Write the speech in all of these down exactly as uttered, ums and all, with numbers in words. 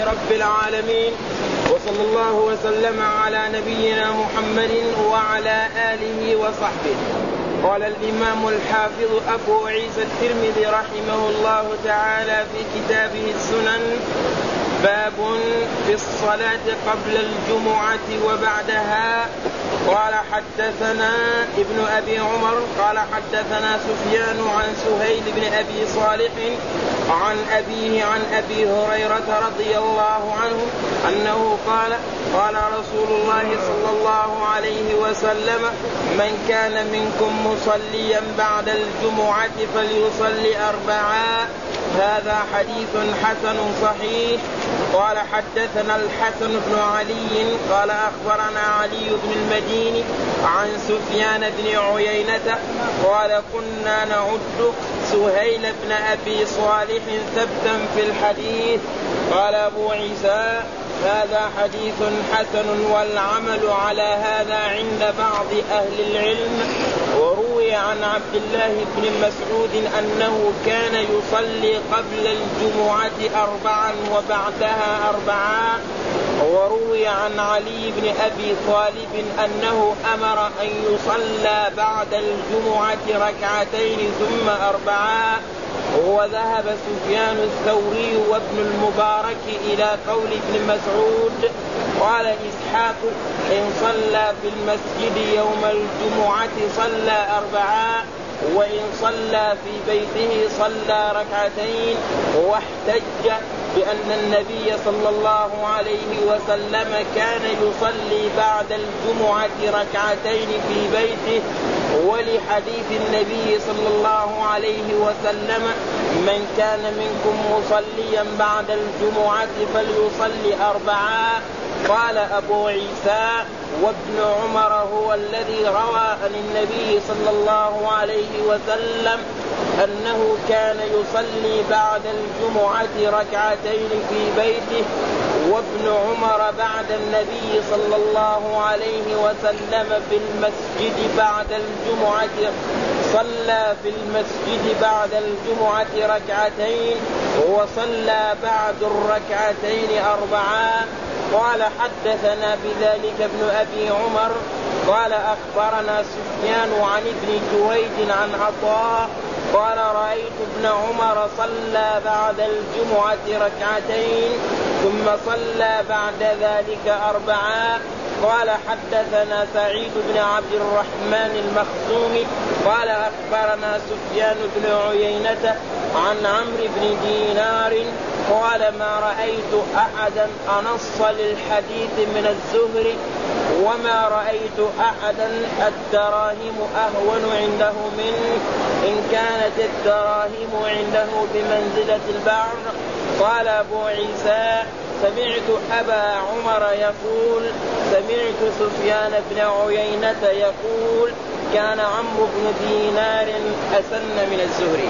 رب العالمين، وصلى الله وسلم على نبينا محمد وعلى آله وصحبه. قال الإمام الحافظ أبو عيسى الترمذي رحمه الله تعالى في كتابه السنن: باب في الصلاة قبل الجمعة وبعدها. قال حدثنا ابن أبي عمر قال حدثنا سفيان عن سهيل بن أبي صالح عن أبيه عن أبي هريرة رضي الله عنه أنه قال: قال رسول الله صلى الله عليه وسلم: من كان منكم مصليا بعد الجمعة فليصلي أربعا. هذا حديث حسن صحيح. قال حدثنا الحسن بن علي قال أخبرنا علي بن المديني عن سفيان بن عيينة قال: كنا نعد سهيل بن أبي صالح ثبتا في الحديث. قال أبو عيسى: هذا حديث حسن، والعمل على هذا عند بعض أهل العلم. وروي عن عبد الله بن مسعود أنه كان يصلي قبل الجمعة أربعا وبعدها أربعا. وروي عن علي بن أبي طالب أنه أمر أن يصلى بعد الجمعة ركعتين ثم أربعا. وذهب سفيان الثوري وابن المبارك إلى قول ابن مسعود. قال إسحاق: إن صلى في المسجد يوم الجمعة صلى أربعا، وإن صلى في بيته صلى ركعتين. واحتج بأن النبي صلى الله عليه وسلم كان يصلي بعد الجمعة ركعتين في بيته، ولحديث النبي صلى الله عليه وسلم: من كان منكم مصليا بعد الجمعة فليصلي أربعا. قال أبو عيسى: وابن عمر هو الذي روى عن النبي صلى الله عليه وسلم أنه كان يصلي بعد الجمعة ركعتين في بيته. وابن عمر بعد النبي صلى الله عليه وسلم في المسجد بعد الجمعة صلى في المسجد بعد الجمعة ركعتين، وصلى بعد الركعتين أربعا. قال حدثنا بذلك ابن أبي عمر قال أخبرنا سفيان عن ابن جويد عن عطاء قال: رأيت ابن عمر صلى بعد الجمعة ركعتين ثم صلى بعد ذلك أربعا. قال حدثنا سعيد بن عبد الرحمن المخزومي قال أخبرنا سفيان بن عيينة عن عمرو بن دينار قال: ما رأيت أحدا أنص للحديث من الزهري، وما رأيت أحدا الدراهم أهون عنده منه، إن كانت الدراهم عنده بمنزلة البعر. قال أبو عيسى: سمعت أبا عمر يقول: سمعت سفيان بن عيينة يقول: كان عمرو بن دينار أسن من الزهري.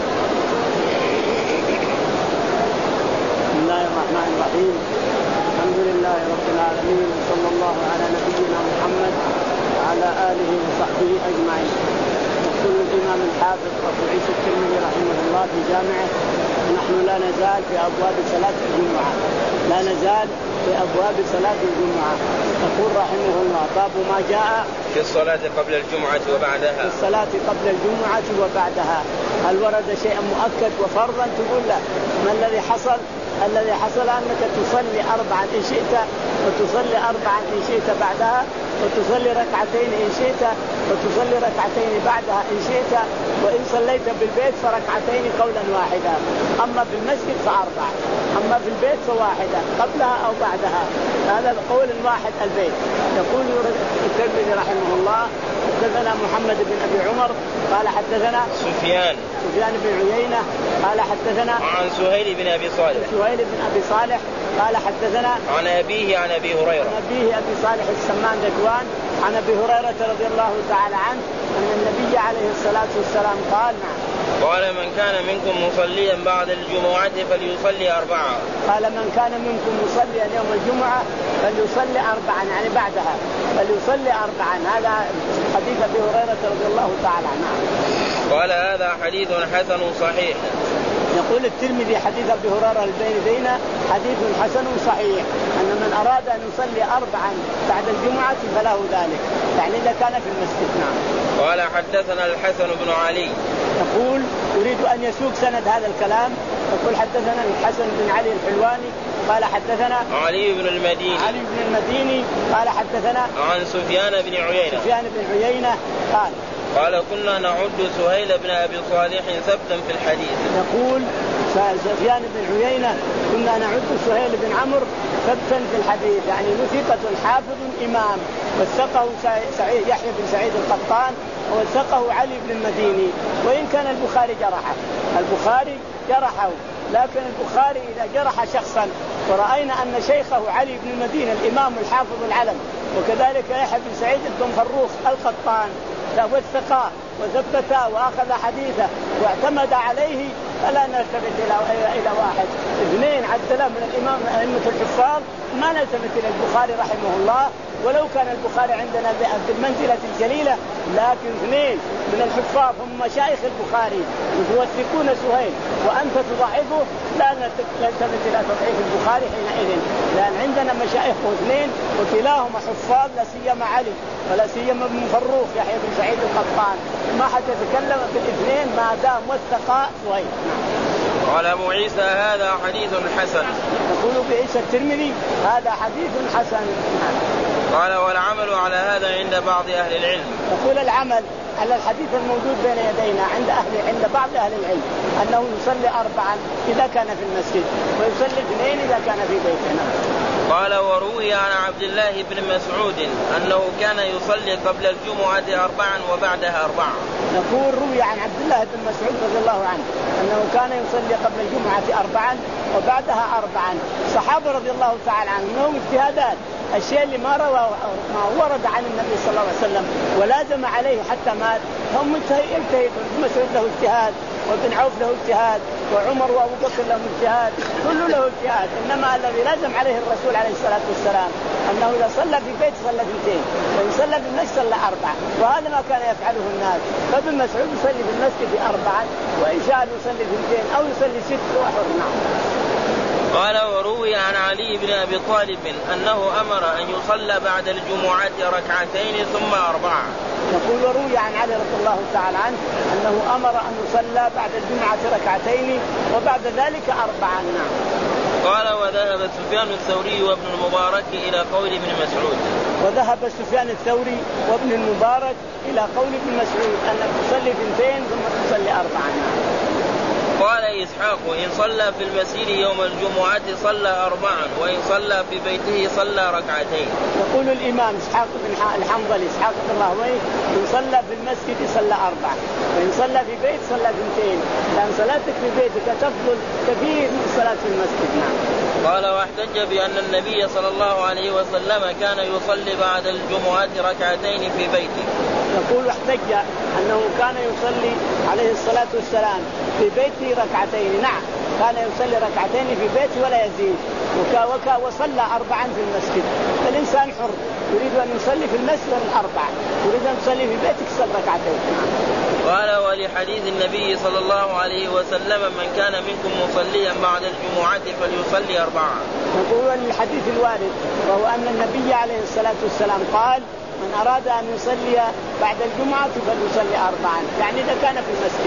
بسم الله الرحمن الرحيم. الحمد لله رب العالمين، وصلى الله على نبينا محمد وعلى آله وصحبه أجمعين. يقول الإمام الحافظ أبو عيسى الترمذي رحمه الله في جامعه: نحن لا نزال في أبواب صلاة الجمعة، لا نزال في أبواب صلاة الجمعة. يقول رحمه الله: باب ما جاء في الصلاة قبل الجمعة وبعدها. في الصلاة قبل الجمعة وبعدها. هل ورد شيء مؤكد وفرضا؟ تقول لا. ما الذي حصل؟ الذي حصل أنك تصلي أربعة إن شئت، وتصلي أربعة إن شئت بعدها، وتصلي ركعتين إن شئت، وتصلي ركعتين بعدها إن شئت، وإن صليت بالبيت فركعتين قولا واحدا. أما في المسجد فأربعة، أما في البيت فواحدة قبلها أو بعدها. هذا القول الواحد البيت. يقول الترمذي رحمه الله: حدثنا محمد بن أبي عمر قال حدثنا سفيان سفيان بن عيينة قال حدثنا عن سهيل بن أبي صالح سهيل بن أبي صالح قال حدثنا عن أبيه عن أبي هريرة عن أبيه أبي صالح السمان ذكوان عن أبي هريرة رضي الله تعالى عنه أن النبي عليه الصلاة والسلام قال: قال: من كان منكم مصليا بعد الجمعة فليصلي أربعة. قال: من كان منكم مصليا يوم الجمعة فليصلي أربعا، يعني بعدها فليصلي أربعا. هذا حديث أبي هريرة رضي الله تعالى عنه. قال: هذا حديث حسن صحيح. يقول الترمذي حديث أبي هريرة البين بينا حديث حسن صحيح أن من أراد أن يصلي أربعا بعد الجمعة فله ذلك، يعني إذا كان في المسجد. نعم. قال حدثنا الحسن بن علي. يقول يريد أن يسوق سند هذا الكلام، يقول حدثنا الحسن بن علي الحلواني قال حدثنا علي بن المديني علي بن المديني قال حدثنا عن سفيان بن عيينة سفيان بن عيينة قال قال كنا نعد سهيل بن أبي صالح ثبتا في الحديث. يقول سفيان بن عيينة كنا نعد سهيل بن عمرو ثبتا في الحديث، يعني ثقة حافظ إمام، وثقه سعيد يحيى بن سعيد القطان ووثقه علي بن المديني، وإن كان البخاري جرحه البخاري جرحه لكن البخاري إذا جرح شخصا ورأينا أن شيخه علي بن المديني الإمام الحافظ العلم وكذلك يحيى بن سعيد بن فروخ القطان وثقاه وثبتا وأخذ حديثه واعتمد عليه فلا نلتفت إلى إلى واحد اثنين عدلا من الإمام أئمة الحفاظ ما نلتفت إلى البخاري رحمه الله، ولو كان البخاري عندنا بالمنزلة الجليلة، لكن اثنين من الحفاظ هم مشايخ البخاري يوثقون سهيل وأنت تضعفه لا نلتفت إلى تضعيف البخاري حينئذ، لأن عندنا مشايخه اثنين وكلاهما حفاظ لا سيما علي ولا سيما ابن فروخ يحيى بن سعيد القطان، ما حد يتكلم في الاثنين ما دام وثقا سهيل. قال أبو عيسى هذا حديث حسن. يقول بعيسى الترمذي هذا حديث حسن. قال والعمل على هذا عند بعض أهل العلم. يقول العمل على الحديث الموجود بين يدينا عند أهل عند بعض أهل العلم أنه يصلي أربعا إذا كان في المسجد ويصلي اثنين إذا كان في بيتنا. قال وروي عن عبد الله بن مسعود أنه كان يصلي قبل الجمعة أربعا وبعدها أربعا. يقول روي عن عبد الله بن مسعود رضي الله عنه أنه كان يصلي قبل الجمعة أربعا وبعدها أربعا. الصحابة رضي الله تعالى عنهم اجتهادات، الشيء اللي ما روى ما ورد عن النبي صلى الله عليه وسلم ولازم عليه حتى مات هم يجتهدون. مسعود له اجتهاد وابن عوف له اجتهاد وعمر وابو بكر له اجتهاد، كله له اجتهاد، انما الذي لازم عليه الرسول عليه الصلاه والسلام انه اذا صلى في بيت صلى اثنتين وان صلى في المسجد صلى اربعه، وهذا ما كان يفعله الناس. فابن مسعود يصلي في المسجد في اربعه وان شاء يصلي في اثنتين او يصلي ست وحر. نعم. قال وروي عن علي بن أبي طالب أنه أمر أن يصلى بعد الجمعة ركعتين ثم أربعة. يقول وروي عن علي رضي الله تعالى عنه أنه أمر أن يصلى بعد الجمعة ركعتين وبعد ذلك أربعة. نعم. قال وذهب سفيان الثوري وابن المبارك إلى قول ابن مسعود. وذهب سفيان الثوري وابن المبارك إلى قول ابن مسعود أنك تصلي اثنتين ثم تصلي أربعة. قال إسحاق إن صلى في المسجد يوم الجمعة صلى أربعا وإن صلى في بيته صلى ركعتين. يقول الإمام إسحاق بن الحنظلي إسحاق بن راهويه إن صلى في المسجد صلى أربعة وإن صلى في بيت صلى اثنتين، لأن صلاتك في بيتك تفضل كثير من الصلاة في المسجد. نعم. قال واحتج بأن النبي صلى الله عليه وسلم كان يصلي بعد الجمعة ركعتين في بيته. يقول واحتج أنه كان يصلي عليه الصلاة والسلام في بيته ركعتين. نعم كان يصلي ركعتين في بيته ولا يزيد، وكا وكا وصلى أربعا في المسجد. فالإنسان حر يريد أن يصلي في المسجد الأربع، يريد أن يصلي في بيتك صلى ركعتين. قال ولحديث النبي صلى الله عليه وسلم من كان منكم مصليا بعد الجمعة فليصلي أربعا. يقول الحديث الوارد وهو أن النبي عليه الصلاة والسلام قال من أراد أن يصلي بعد الجمعة فليصلي أربعا، يعني إذا كان في المسجد.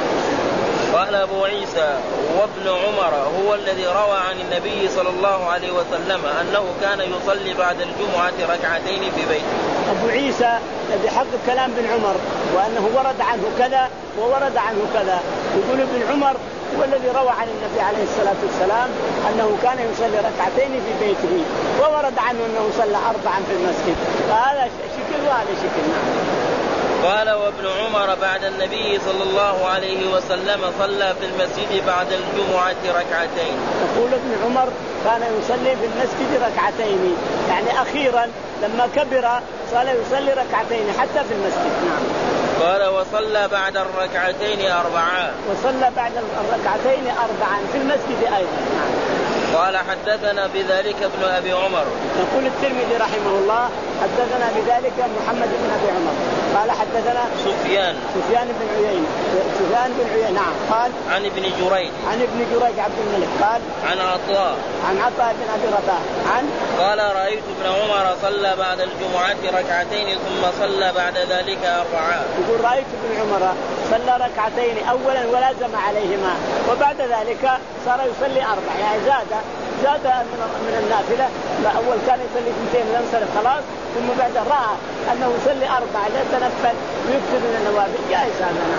قال أبو عيسى وابن عمر هو الذي روى عن النبي صلى الله عليه وسلم أنه كان يصلي بعد الجمعة ركعتين في بيته. أبو عيسى الذي حقق كلام بن عمر وأنه ورد عنه كذا وورد عنه كذا، يقول ابن عمر هو الذي روى عن النبي عليه الصلاة والسلام أنه كان يصلي ركعتين في بيته، وورد عنه أنه صلى أربعا في المسجد، فهذا شكل وهذا شكل. نعم. قال وابن عمر بعد النبي صلى الله عليه وسلم صلى في المسجد بعد الجمعة ركعتين. يقول ابن عمر كان يصلي في المسجد ركعتين، يعني أخيرا لما كبر صار يصلي ركعتين حتى في المسجد. نعم. قال وصلى بعد الركعتين أربعا. وصلى بعد الركعتين أربعا في المسجد أيضا. نعم. قال حدثنا بذلك ابن أبي عمر. يقول الترمذي رحمه الله حدثنا بذلك محمد بن أبي عمر قال حدثنا سفيان سفيان بن عيينة سفيان بن عيينة نعم قال عن ابن جريج عن ابن جريج عبد الملك قال عن عطاء عن عطاء بن أبي رباح عن قال رأيت ابن عمر صلى بعد الجمعة ركعتين ثم صلى بعد ذلك أربعة. يقول رأيت ابن عمر صلى ركعتين أولا ولازم عليهما وبعد ذلك صار يصلي أربع يعني زاد زاد من, من النافلة. لا أول كان يصلي اثنتين وينصرف خلاص ثم بعد رأى أنه يصلي أربع لا يتنفل ويكثر من النوافل جائز هذا.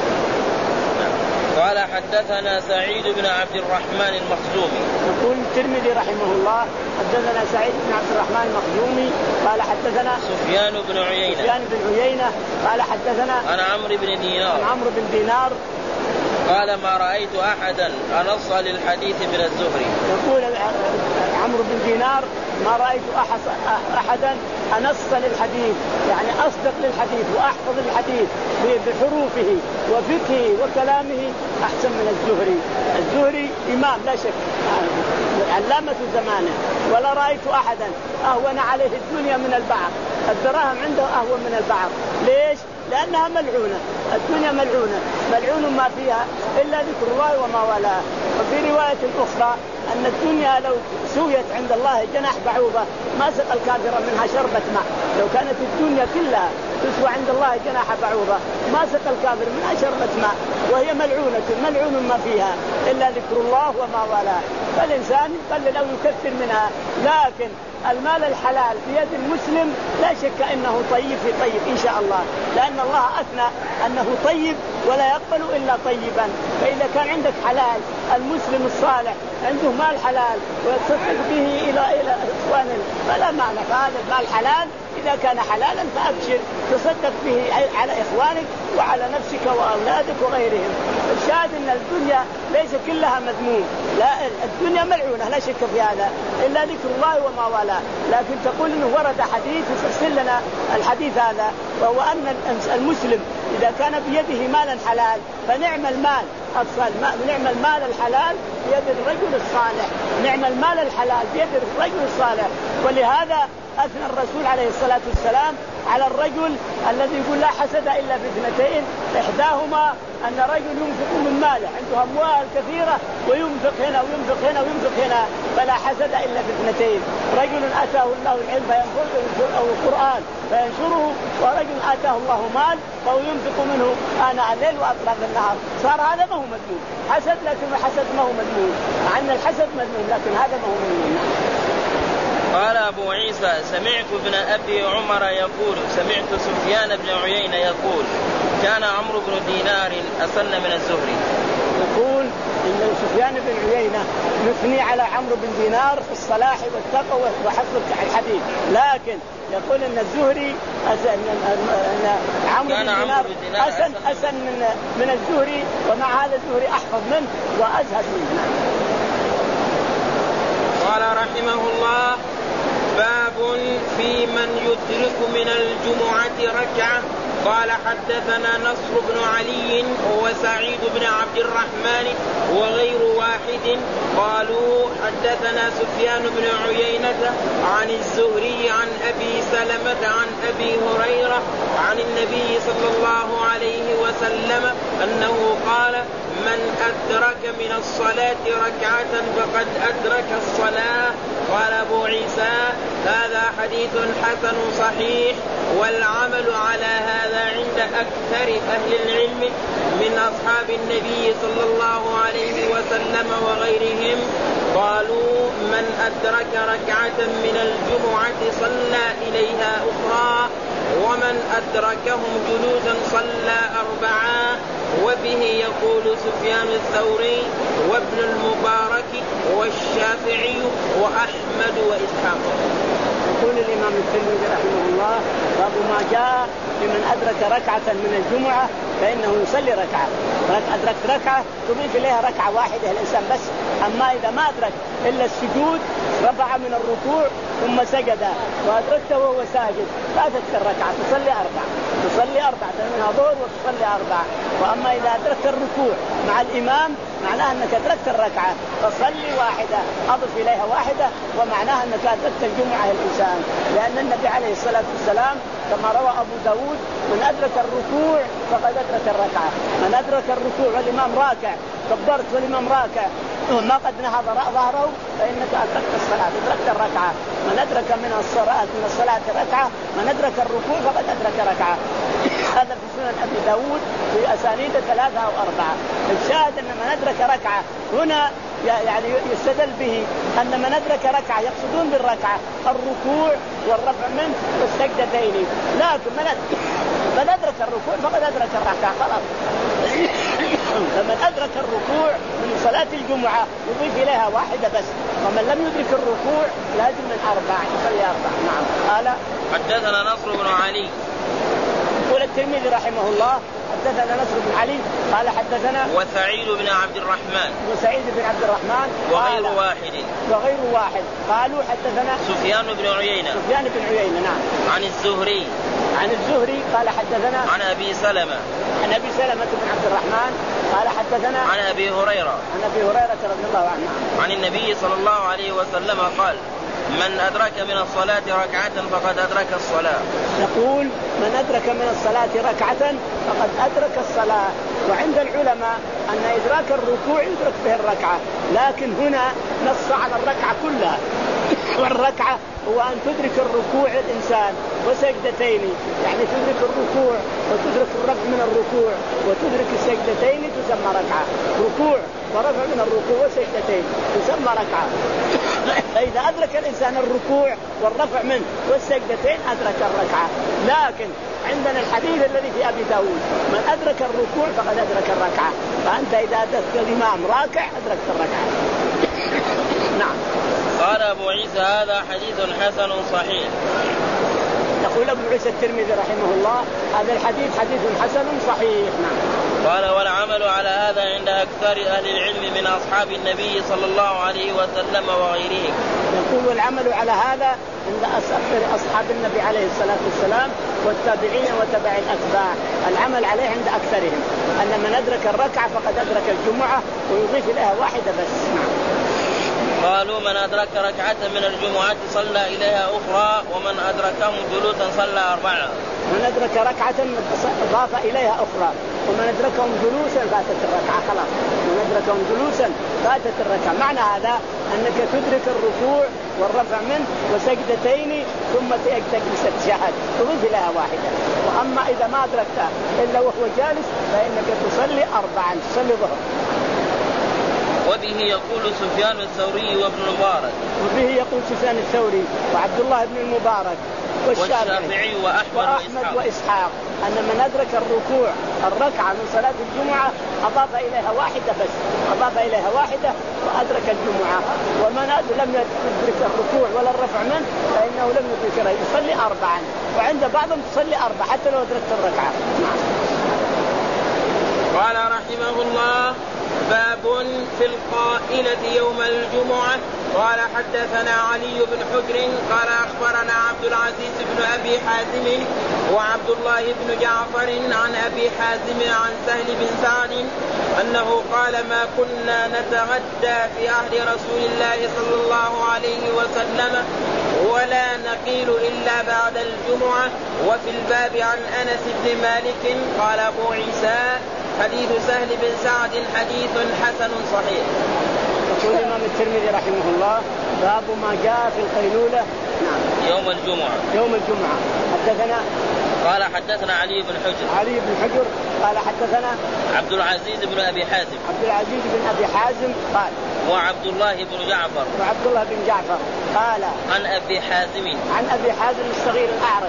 قال حدثنا سعيد بن عبد الرحمن المخزومي. يقول الترمذي رحمه الله حدثنا سعيد بن عبد الرحمن المخزومي قال حدثنا سفيان بن عيينة سفيان بن عيينة قال حدثنا عن عمرو بن دينار عن عمرو بن دينار قال ما رأيت أحدا أنص للحديث من الزهري. يقول عمرو بن دينار ما رأيت أحدا أنص للحديث يعني أصدق للحديث وأحفظ الحديث بحروفه وفقهه وكلامه أحسن من الزهري. الزهري إمام لا شك علامة زمانه ولا رأيت أحدا أهون عليه الدنيا من البعض. الدراهم عنده أهون من البعض. ليش؟ لأنها ملعونة. الدنيا ملعونة ملعون ما فيها إلا ذكر الله وما والاه. وفي رواية أخرى أن الدنيا لو سويت عند الله جناح بعوضة ما سقى الكافر منها شربة ماء. لو كانت الدنيا كلها تسوى عند الله جناح بعوضة ما سقى الكافر منها شربة ماء وهي ملعونة ملعون ما فيها إلا ذكر الله وما والاه. فالإنسان يقلل أو يكثر منها لكن المال الحلال بيد المسلم لا شك أنه طيب في طيب إن شاء الله لأن الله أثنى أنه طيب ولا يقبل إلا طيبا. فإذا كان عندك حلال المسلم الصالح عنده مال حلال ويتصدق به إلى إلى إخوانه فلا معنى. فهذا المال حلال إذا كان حلالا فأبشر تصدق به على إخوانك وعلى نفسك وأولادك وغيرهم. الشاهد أن الدنيا ليس كلها مذموم لا الدنيا ملعونة لا شك في هذا إلا ذكر الله وما والاه. لكن تقول إنه ورد حديث يفسر لنا الحديث هذا وهو أن المسلم إذا كان بيده مالا حلال فنعم المال أفضل نعم المال الحلال بيد الرجل الصالح نعم المال الحلال بيد الرجل الصالح. ولهذا أثنى الرسول عليه الصلاة والسلام على الرجل الذي يقول لا حسد إلا باثنتين إحداهما أن رجل ينفق من ماله عنده أموال كثيرة وينفق هنا وينفق هنا وينفق هنا فلا حسد إلا باثنتين رجل آتاه الله العلم فينفق أو القرآن فينشره ورجل آتاه الله مال فهو ينفق منه آناء الليل وأطراف النهار. صار هذا ما هو مذموم حسد لكن الحسد ما هو مذموم مع أن الحسد مذموم لكن هذا ما هو مذموم. قال أبو عيسى سمعت ابن أبي عمر يقول سمعت سفيان بن عيينة يقول كان عمرو بن دينار أسن من الزهري. يقول إن سفيان بن عيينة يثني على عمرو بن دينار في الصلاح والتقوى وحفظ الحديث لكن يقول إن الزهري أسن أن عمرو بن دينار أسن أسن من من الزهري ومع هذا الزهري أحفظ منه وأزهد منه. قال رحمه الله باب في من يدرك من الجمعة ركعة. قال حدثنا نصر بن علي وسعيد بن عبد الرحمن وغير واحد قالوا حدثنا سفيان بن عيينة عن الزهري عن أبي سلمة عن أبي هريرة عن النبي صلى الله عليه وسلم أنه قال من أدرك من الصلاة ركعة فقد أدرك الصلاة. قال أبو عيسى هذا حديث حسن صحيح والعمل على هذا عند أكثر أهل العلم من أصحاب النبي صلى الله عليه وسلم وغيرهم. قالوا من أدرك ركعة من الجمعة صلى إليها أخرى ومن أدركهم جلوسا صلى أربعا. وبه يقول سفيان الثوري وابن المبارك والشافعي وأحمد وإسحاق. يقول الإمام الترمذي رحمه الله باب ما جاء لمن أدرك ركعة من الجمعة فإنه يصلي ركعة. أدركت ركعة تضيف إليها ركعة واحدة الإنسان بس. أما إذا ما أدرك إلا السجود رفع من الركوع ثم سجد وأدركته وهو ساجد فاتتك الركعة تصلي أربعة تصلي أربعة منها ظهر وتصلي أربعة. وأما إذا أدركت الركوع مع الإمام معناها أنك أدركت الركعة فصلي واحدة أضف إليها واحدة ومعناها أنك أدركت الجمعة الإنسان. لأن النبي عليه الصلاة والسلام كما روى أبو داود من أدرك الركوع فقد أدرك الركعة. من أدرك الركوع والإمام راكع كبرت والإمام راكع ما قد نهض ظهره فإنك أدركت الصلاة أدركت الركعة. من أدرك من الصلاة من الصلاة ركعة من أدرك الركوع فقد أدرك ركعة. هذا في سنن أبي داود في أسانيد ثلاثة أو أربعة. الشاهد أن من أدرك ركعة هنا يعني يستدل به أن من أدرك ركعة يقصدون بالركعة الركوع والرفع منه والسجدتين. لكن من أدرك, من أدرك الركوع فقد أدرك الركعة خلاص. فمن أدرك الركوع من صلاة الجمعة يضيف إليها واحدة بس. ومن لم يدرك الركوع لازم من أربعة يصلي أربعة. نعم. قال حدثنا نصر بن علي. يقول الترمذي رحمه الله حدثنا نصر بن علي قال حدثنا وسعيد بن عبد الرحمن وسعيد بن عبد الرحمن وغير واحد وغير واحد قالوا حدثنا سفيان بن عيينة سفيان بن عيينة نعم عن الزهري عن الزهري قال حدثنا عن أبي سلمة عن أبي سلمة بن عبد الرحمن قال حدثنا عن أبي هريرة عن أبي هريرة رضي الله عنه عن النبي صلى الله عليه وسلم قال من أدرك من الصلاة ركعة فقد أدرك الصلاة. يقول من أدرك من الصلاة ركعة فقد أدرك الصلاة. وعند العلماء أن إدراك الركوع يدرك به الركعة لكن هنا نص على الركعة كلها. والركعة هو أن تدرك الركوع الإنسان وسجدتين يعني تدرك الركوع وتدرك الرفع من الركوع وتدرك السجدتين تسمى ركعة. ركوع ورفع من الركوع وسجدتين تسمى ركعة. فإذا أدرك الإنسان الركوع والرفع منه والسجدتين أدرك الركعة. لكن عندنا الحديث الذي في أبي داود من أدرك الركوع فقد أدرك الركعة. فأنت إذا أدركت الإمام راكع أدركت الركعة. نعم. قال أبو عيسى هذا حديث حسن صحيح. يقول أبو عيسى الترمذي رحمه الله هذا الحديث حديث حسن صحيح. نعم. قال والعمل على هذا عند أكثر أهل العلم من أصحاب النبي صلى الله عليه وسلم وغيرهم. يقول والعمل على هذا عند أكثر أصحاب النبي عليه الصلاة والسلام والتابعين وتبع الأتباع. العمل عليه عند أكثرهم أن من أدرك الركعة فقد أدرك الجمعة ويضيف إليها واحدة بس. نعم. قالوا من أدرك ركعة من الجمعة صلى إليها أخرى ومن أدركهم جلوسا صلى أربعة. من أدرك ركعة ضاف إليها أخرى ومن أدركهم جلوسا فاتت الركعة خلاص. من أدركهم جلوسا فاتت الركعة. معنى هذا أنك تدرك الركوع والرفع منه وسجدتين ثم تجلس التشهد تضيف إليها واحدة. وأما إذا ما أدركتها إلا وهو جالس فإنك تصلي أربعا تصلي ظهر. وبه يقول سفيان الثوري وابن المبارك. وبه يقول سفيان الثوري وعبد الله بن المبارك والشافعي وأحمد, وأحمد وإسحاق. وإسحاق أن من أدرك الركوع الركعة من صلاة الجمعة أضاف إليها واحدة بس أضاف إليها واحدة وأدرك الجمعة. ومن لم يدرك الركوع ولا الرفع منه فإنه لم يدركها يصلي أربعا. وعند بعضهم تصلي أربعة حتى لو أدركت الركعة. قال رحمه الله باب في القائلة يوم الجمعة. قال حدثنا علي بن حجر قال أخبرنا عبد العزيز بن أبي حازم وعبد الله بن جعفر عن أبي حازم عن سهل بن سعد أنه قال ما كنا نتغدى في عهد رسول الله صلى الله عليه وسلم ولا نقيل إلا بعد الجمعة. وفي الباب عن أنس بن مالك قال أبو عيسى حديث سهل بن سعد حديث حسن صحيح. يقول الإمام الترمذي رحمه الله باب ما جاء في القيلولة نعم يوم الجمعة. يوم الجمعة. حدثنا قال حدثنا علي بن حجر علي بن حجر قال حدثنا عبد العزيز بن أبي حازم عبد العزيز بن أبي حازم قال وعبد الله بن جعفر وعبد الله بن جعفر قال عن أبي حازم عن أبي حازم الصغير الأعرج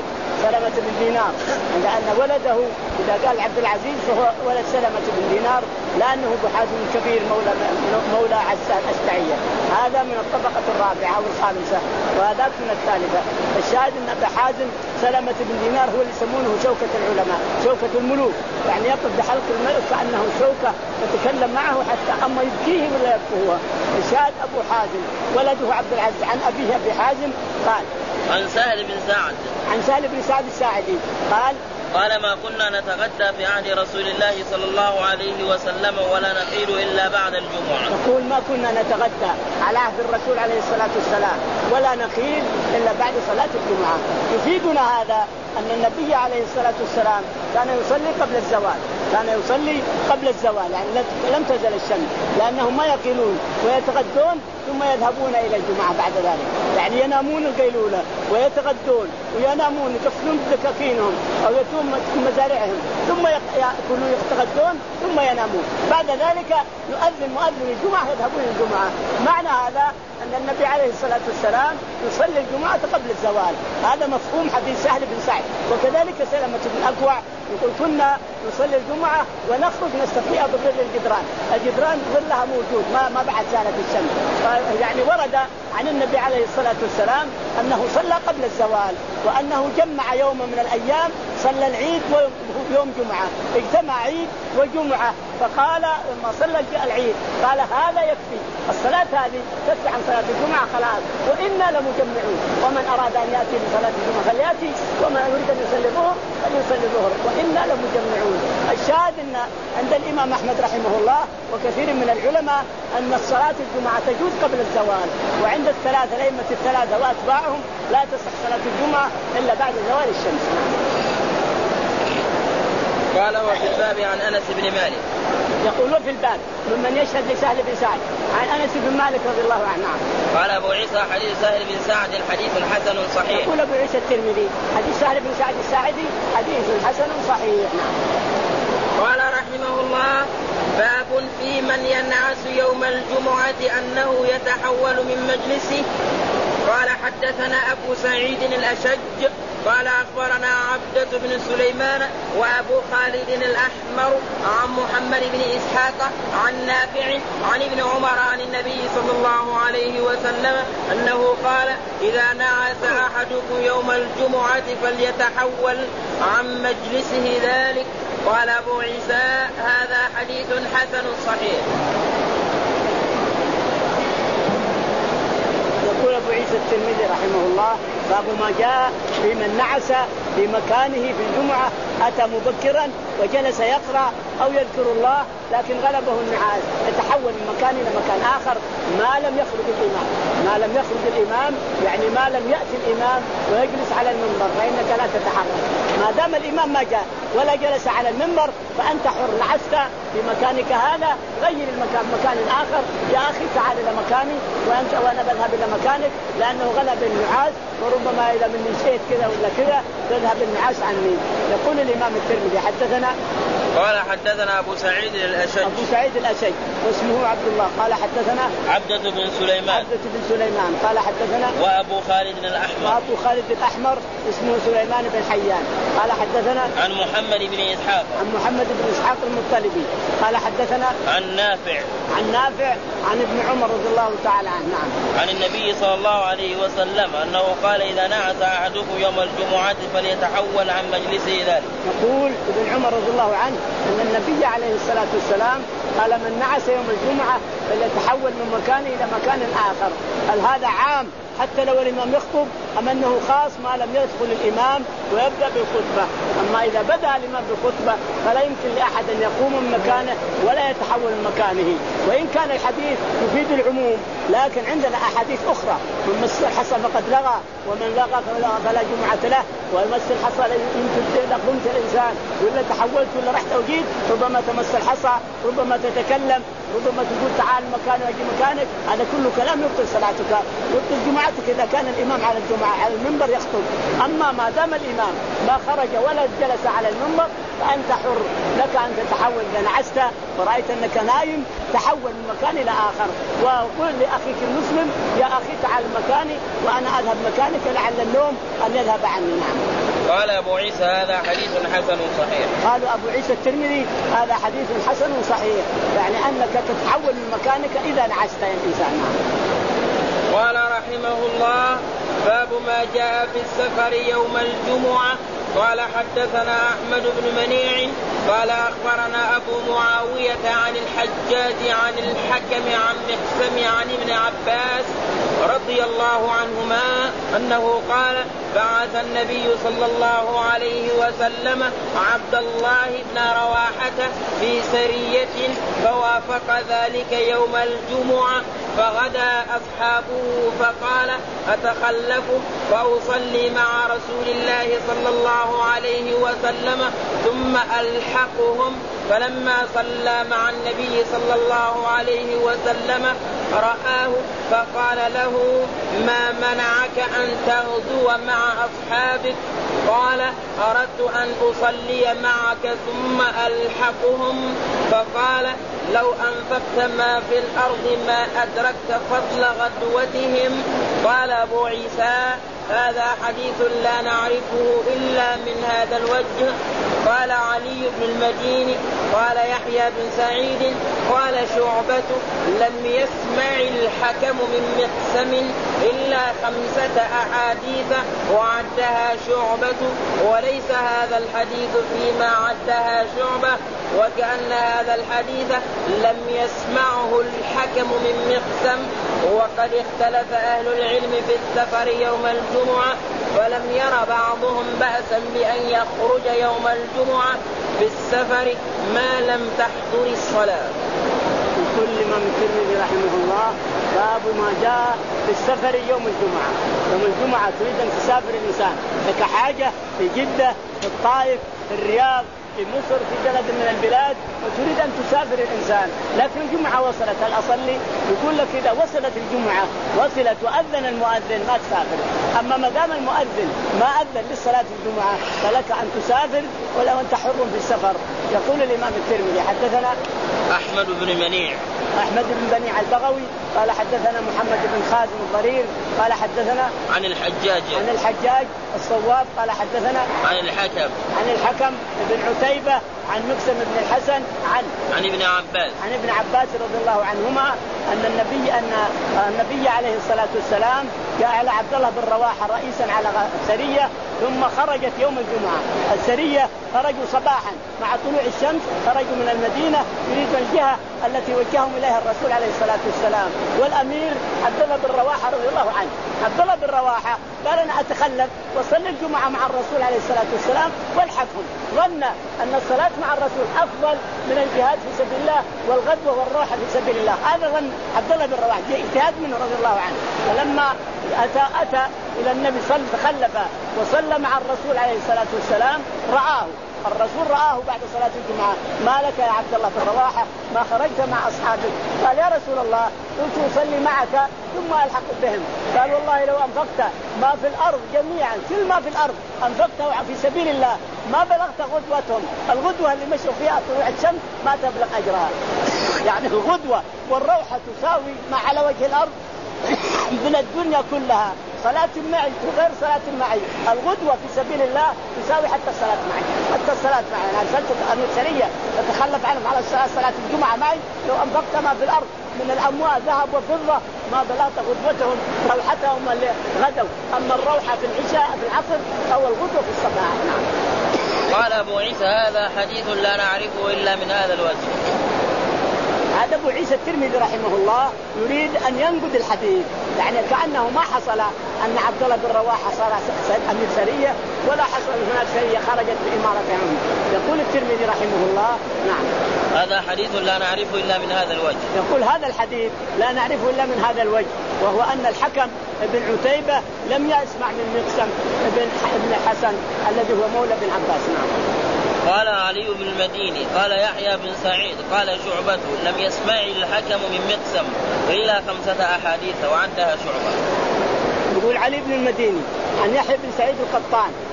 سلمة بن دينار، لأن ولده إذا قال عبد العزيز فهو ولد سلمة بن دينار لأنه أبو حازم كبير مولى مولى عسان الأشتعية، هذا من الطبقة الرابعة أو الخامسة وهذاك من الثالثة. الشاهد أن أبا حازم سلمة بن دينار هو اللي يسمونه شوكة العلماء، شوكة الملوك، يعني يقف بحلق الملك كأنه شوكة يتكلم معه حتى أما يبكيه ولا يبكيه. الشاهد أبو حازم ولده عبد العزيز عن أبيه أبي حازم قال عن سهل بن سعد عن سهل بن سعد الساعدي قال قال ما كنا نتغدى في عهد رسول الله صلى الله عليه وسلم ولا نخيل إلا بعد الجمعة. يقول ما كنا نتغدى على عهد الرسول عليه الصلاة والسلام ولا نخيل إلا بعد صلاة الجمعة. يفيدنا هذا أن النبي عليه الصلاة والسلام كان يصلي قبل الزوال، كان يصلي قبل الزوال يعني لم تزل الشمس، لأنهم ما يقيلون ويتغدون ثم يذهبون إلى الجمعة بعد ذلك، يعني ينامون القيلولة ويتغدون وينامون يقفلون دكاكينهم أو يتوم مزارعهم ثم يأكلون يتغدون ثم ينامون، بعد ذلك يؤذن مؤذن الجمعة يذهبون الجمعة. معنى هذا أن النبي عليه الصلاة والسلام يصلي الجمعة قبل الزوال، هذا مفهوم حديث سهل بن سعد. وكذلك سلمة بن أكوع يقول كنا نصلي الجمعة ونخرج نستقيها بظل الجدران، الجدران ظلها موجود ما ما بعد زالت الشمس. يعني ورد عن النبي عليه الصلاة والسلام أنه صلى قبل الزوال، وأنه جمع يوم من الأيام صلى العيد ويوم جمعة، اجتمع عيد وجمعة، فقال لما صلى العيد قال هذا يكفي، الصلاة هذه تكفي عن صلاة الجمعة خلاص، وإنا لمجمعون، ومن أراد أن يأتي لصلاة الجمعة فليأتي ومن يريد أن يصلي ظهر فليصلي ظهر وإنا لمجمعون. الشاهد أن عند الإمام أحمد رحمه الله وكثير من العلماء أن الصلاة الجمعة تجوز قبل الزوال، وعند الثلاثة الأئمة الثلاثة وأتباعهم لا تصح صلاة الجمعة إلا بعد زوال الشمس. قال وفي الباب عن أنس بن مالك يقولون في الباب ممن يشهد لسهل بن سعد عن أنس بن مالك رضي الله عنه. قال أبو عيسى حديث سهل بن سعد حديث حسن صحيح. يقول أبو عيسى الترمذي حديث سهل بن سعد الساعدي حديث حسن صحيح. قال رحمه الله باب في من ينعس يوم الجمعة أنه يتحول من مجلسه. قال حدثنا أبو سعيد الأشج قال أخبرنا عبدة بن سليمان وأبو خالد الأحمر عن محمد بن إسحاق عن نافع عن ابن عمر عن النبي صلى الله عليه وسلم أنه قال إذا نعس أحدكم يوم الجمعة فليتحول عن مجلسه ذلك. قال أبو عيسى هذا حديث حسن صحيح. يقول أبو عيسى الترمذي رحمه الله باب ما جاء في من نعس في مكانه في الجمعة، أتى مبكرا وجلس يقرأ أو يذكر الله لكن غلبه النعاس يتحول من مكان إلى مكان آخر ما لم يخرج الإمام، ما لم يخرج الإمام يعني ما لم يأتي الإمام ويجلس على المنبر فإنك لا تتحرك، ما دام الإمام ما جاء ولا جلس على المنبر فأنت حر، نعست في مكانك هذا غير المكان مكان آخر، يا أخي تعال إلى مكاني وأنت وأنا بذهب إلى مكانك لأنه غلب النعاس وربما إذا من نسيت كذا ولا كذا تذهب النعاس عني. يقول الإمام الترمذي حدثنا قال حدثنا أبو سعيد الأشج أبو سعيد الأشج واسمه عبد الله قال حدثنا عبدة بن سليمان عبدة بن سليمان قال حدثنا وأبو خالد الأحمر وأبو خالد الأحمر اسمه سليمان بن حيان قال حدثنا عن محمد بن إسحاق عن محمد بن إسحاق المطلبي قال حدثنا عن نافع عن نافع عن ابن عمر رضي الله تعالى عنه نعم عن النبي صلى الله عليه وسلم أنه قال إذا نعس أحدكم يوم الجمعة فليتحول عن مجلسه ذلك. يقول ابن عمر رضي الله عنه أن النبي عليه الصلاة والسلام قال من نعس يوم الجمعة فليتحول من مكان إلى مكان آخر. هل هذا عام حتى لو الإمام يخطب أم أنه خاص ما لم يدخل الإمام ويبدأ بالخطبة؟ أما إذا بدأ الإمام بالخطبة فلا يمكن لأحد أن يقوم من مكانه ولا يتحول من مكانه، وإن كان الحديث يفيد العموم لكن عندنا أحاديث أخرى من مس الحصى فقد لغى ومن لغى فلا جمعة له، ومس الحصى يمكن قمت الإنسان ولا تحولت ولا رحت أو جيت ربما تمس الحصى ربما تتكلم ربما تقول تعال مكان وأجي مكانك، هذا كله كلام يبطل صلاتك يبطل جمعتك إذا كان الإمام على الجمعة على المنبر يخطب. أما ما دام الإمام ما خرج ولا جلس على المنبر فأنت حر لك أن تتحول إذا نعست ورأيت أنك نايم تحول من مكان إلى آخر وقل لأخيك المسلم يا أخي تعال مكاني وأنا أذهب مكانك لعل النوم أن يذهب عني. نعم. قال أبو عيسى هذا حديث حسن صحيح. قالوا أبو عيسى الترمذي هذا حديث حسن صحيح، يعني أنك تتحول من مكانك إذا نعست يا إنسان. قال رحمه الله باب ما جاء في السفر يوم الجمعة. قال حدثنا أحمد بن منيع قال أخبرنا أبو معاوية عن الحجاج عن الحكم عن محسن عن ابن عباس رضي الله عنهما أنه قال بعث النبي صلى الله عليه وسلم عبد الله بن رواحة في سرية فوافق ذلك يوم الجمعة فغدا أصحابه فقال أتخلف فأصلي مع رسول الله صلى الله عليه وسلم ثم ألحقهم. فلما صلى مع النبي صلى الله عليه وسلم رآه فقال له ما منعك أن تغدو مع أصحابك؟ قال أردت أن أصلي معك ثم ألحقهم. فقال لو أنفقت ما في الأرض ما أدركت فضل غدوتهم. قال أبو عيسى هذا حديث لا نعرفه إلا من هذا الوجه. قال علي بن المديني قال يحيى بن سعيد قال شعبة لم يسمع الحكم من مقسم إلا خمسة أحاديث وعدها شعبة وليس هذا الحديث فيما عدها شعبة وكأن هذا الحديث لم يسمعه الحكم من مقسم. وقد اختلف أهل العلم في السفر يوم الجمعة ولم ير بعضهم بأسا بأن يخرج يوم الجمعة في السفر ما لم تحضر الصلاة. يقول الإمام الترمذي رحمه الله باب ما جاء في السفر يوم الجمعة. يوم الجمعة تريد أن تسافر الإنسان لك حاجة في جدة في الطائف في الرياض في مصر في بلد من البلاد وتريد أن تسافر الإنسان لكن الجمعة وصلت هل أصلي؟ يقول لك إذا وصلت الجمعة وصلت وأذن المؤذن ما تسافر. أما ما دام المؤذن ما أذن للصلاة الجمعة فلك أن تسافر ولو أنت حر في السفر. يقول الإمام الترمذي حدثنا أحمد بن منيع أحمد بن منيع البغوي قال حدثنا محمد بن خازم الضرير قال حدثنا عن الحجاج عن الحجاج الصواب قال حدثنا عن الحكم عن الحكم بن عتيبة عن مقسم بن الحسن عن عن ابن عباس عن ابن عباس رضي الله عنهما أن النبي أن النبي عليه الصلاة والسلام جعل عبد الله بن رواحة رئيسا على سرية ثم خرجت يوم الجمعة. السرية خرجوا صباحا مع طلوع الشمس خرجوا من المدينة يريدون الجهة التي وجههم إليها الرسول عليه الصلاة والسلام والأمير عبد الله بن رواحة رضي الله عنه. عبد الله بن رواحة قال أنا أتخلف وصلي الجمعة مع الرسول عليه الصلاة والسلام والحقهم. ظن أن الصلاة مع الرسول أفضل من الجهاد في سبيل الله والغدوة والروحة في سبيل الله. هذا ظن عبد الله بن رواحة اجتهاد منه رضي الله عنه. فلما أتى أتى إلى النبي صلى تخلف وصلى مع الرسول عليه الصلاة والسلام رآه الرسول رآه بعد صلاة الجمعة ما لك يا عبد الله بن رواحة ما خرجت مع أصحابك؟ قال يا رسول الله قلت أصلي معك ثم ألحق بهم. قال والله لو أنفقت ما في الأرض جميعا كل ما في الأرض أنفقته في سبيل الله ما بلغت غدوتهم. الغدوة اللي مشوا فيها طلوع الشمس ما تبلغ أجرها. يعني الغدوة والروحة تساوي ما على وجه الأرض من الدنيا كلها. صلاة معي وغير صلاة معي الغدوة في سبيل الله تساوي حتى الصلاة معي حتى الصلاة معي. أنا أرسلت السرية تتخلف عنهم على الصلاة صلاة الجمعة معي لو أنفقت ما في الأرض من الأموال ذهب وفضة ما بلغت غدوتهم روحتهم اللي غدوا. أما الروحة في العشاء في العصر أو الغدوة في الصباح. نعم. قال أبو عيسى هذا حديث لا نعرفه إلا من هذا الوجه. هذا أبو عيسى الترمذي رحمه الله يريد أن ينقد الحديث يعني كأنه ما حصل أن عبد الله بن رواحة صار أمير سرية ولا حصل هناك سرية خرجت بإمارتهم. يقول الترمذي رحمه الله نعم هذا حديث لا نعرفه إلا من هذا الوجه. يقول هذا الحديث لا نعرفه إلا من هذا الوجه وهو أن الحكم بن عتيبة لم يسمع من مقسم بن الحسن الذي هو مولى بن عباس. نعم. قال علي بن المديني قال يحيى بن سعيد قال شعبة لم يسمع الحكم من مقسم إلا خمسة أحاديث وعدها شعبة. يقول علي بن المديني عن يحيى بن سعيد القطان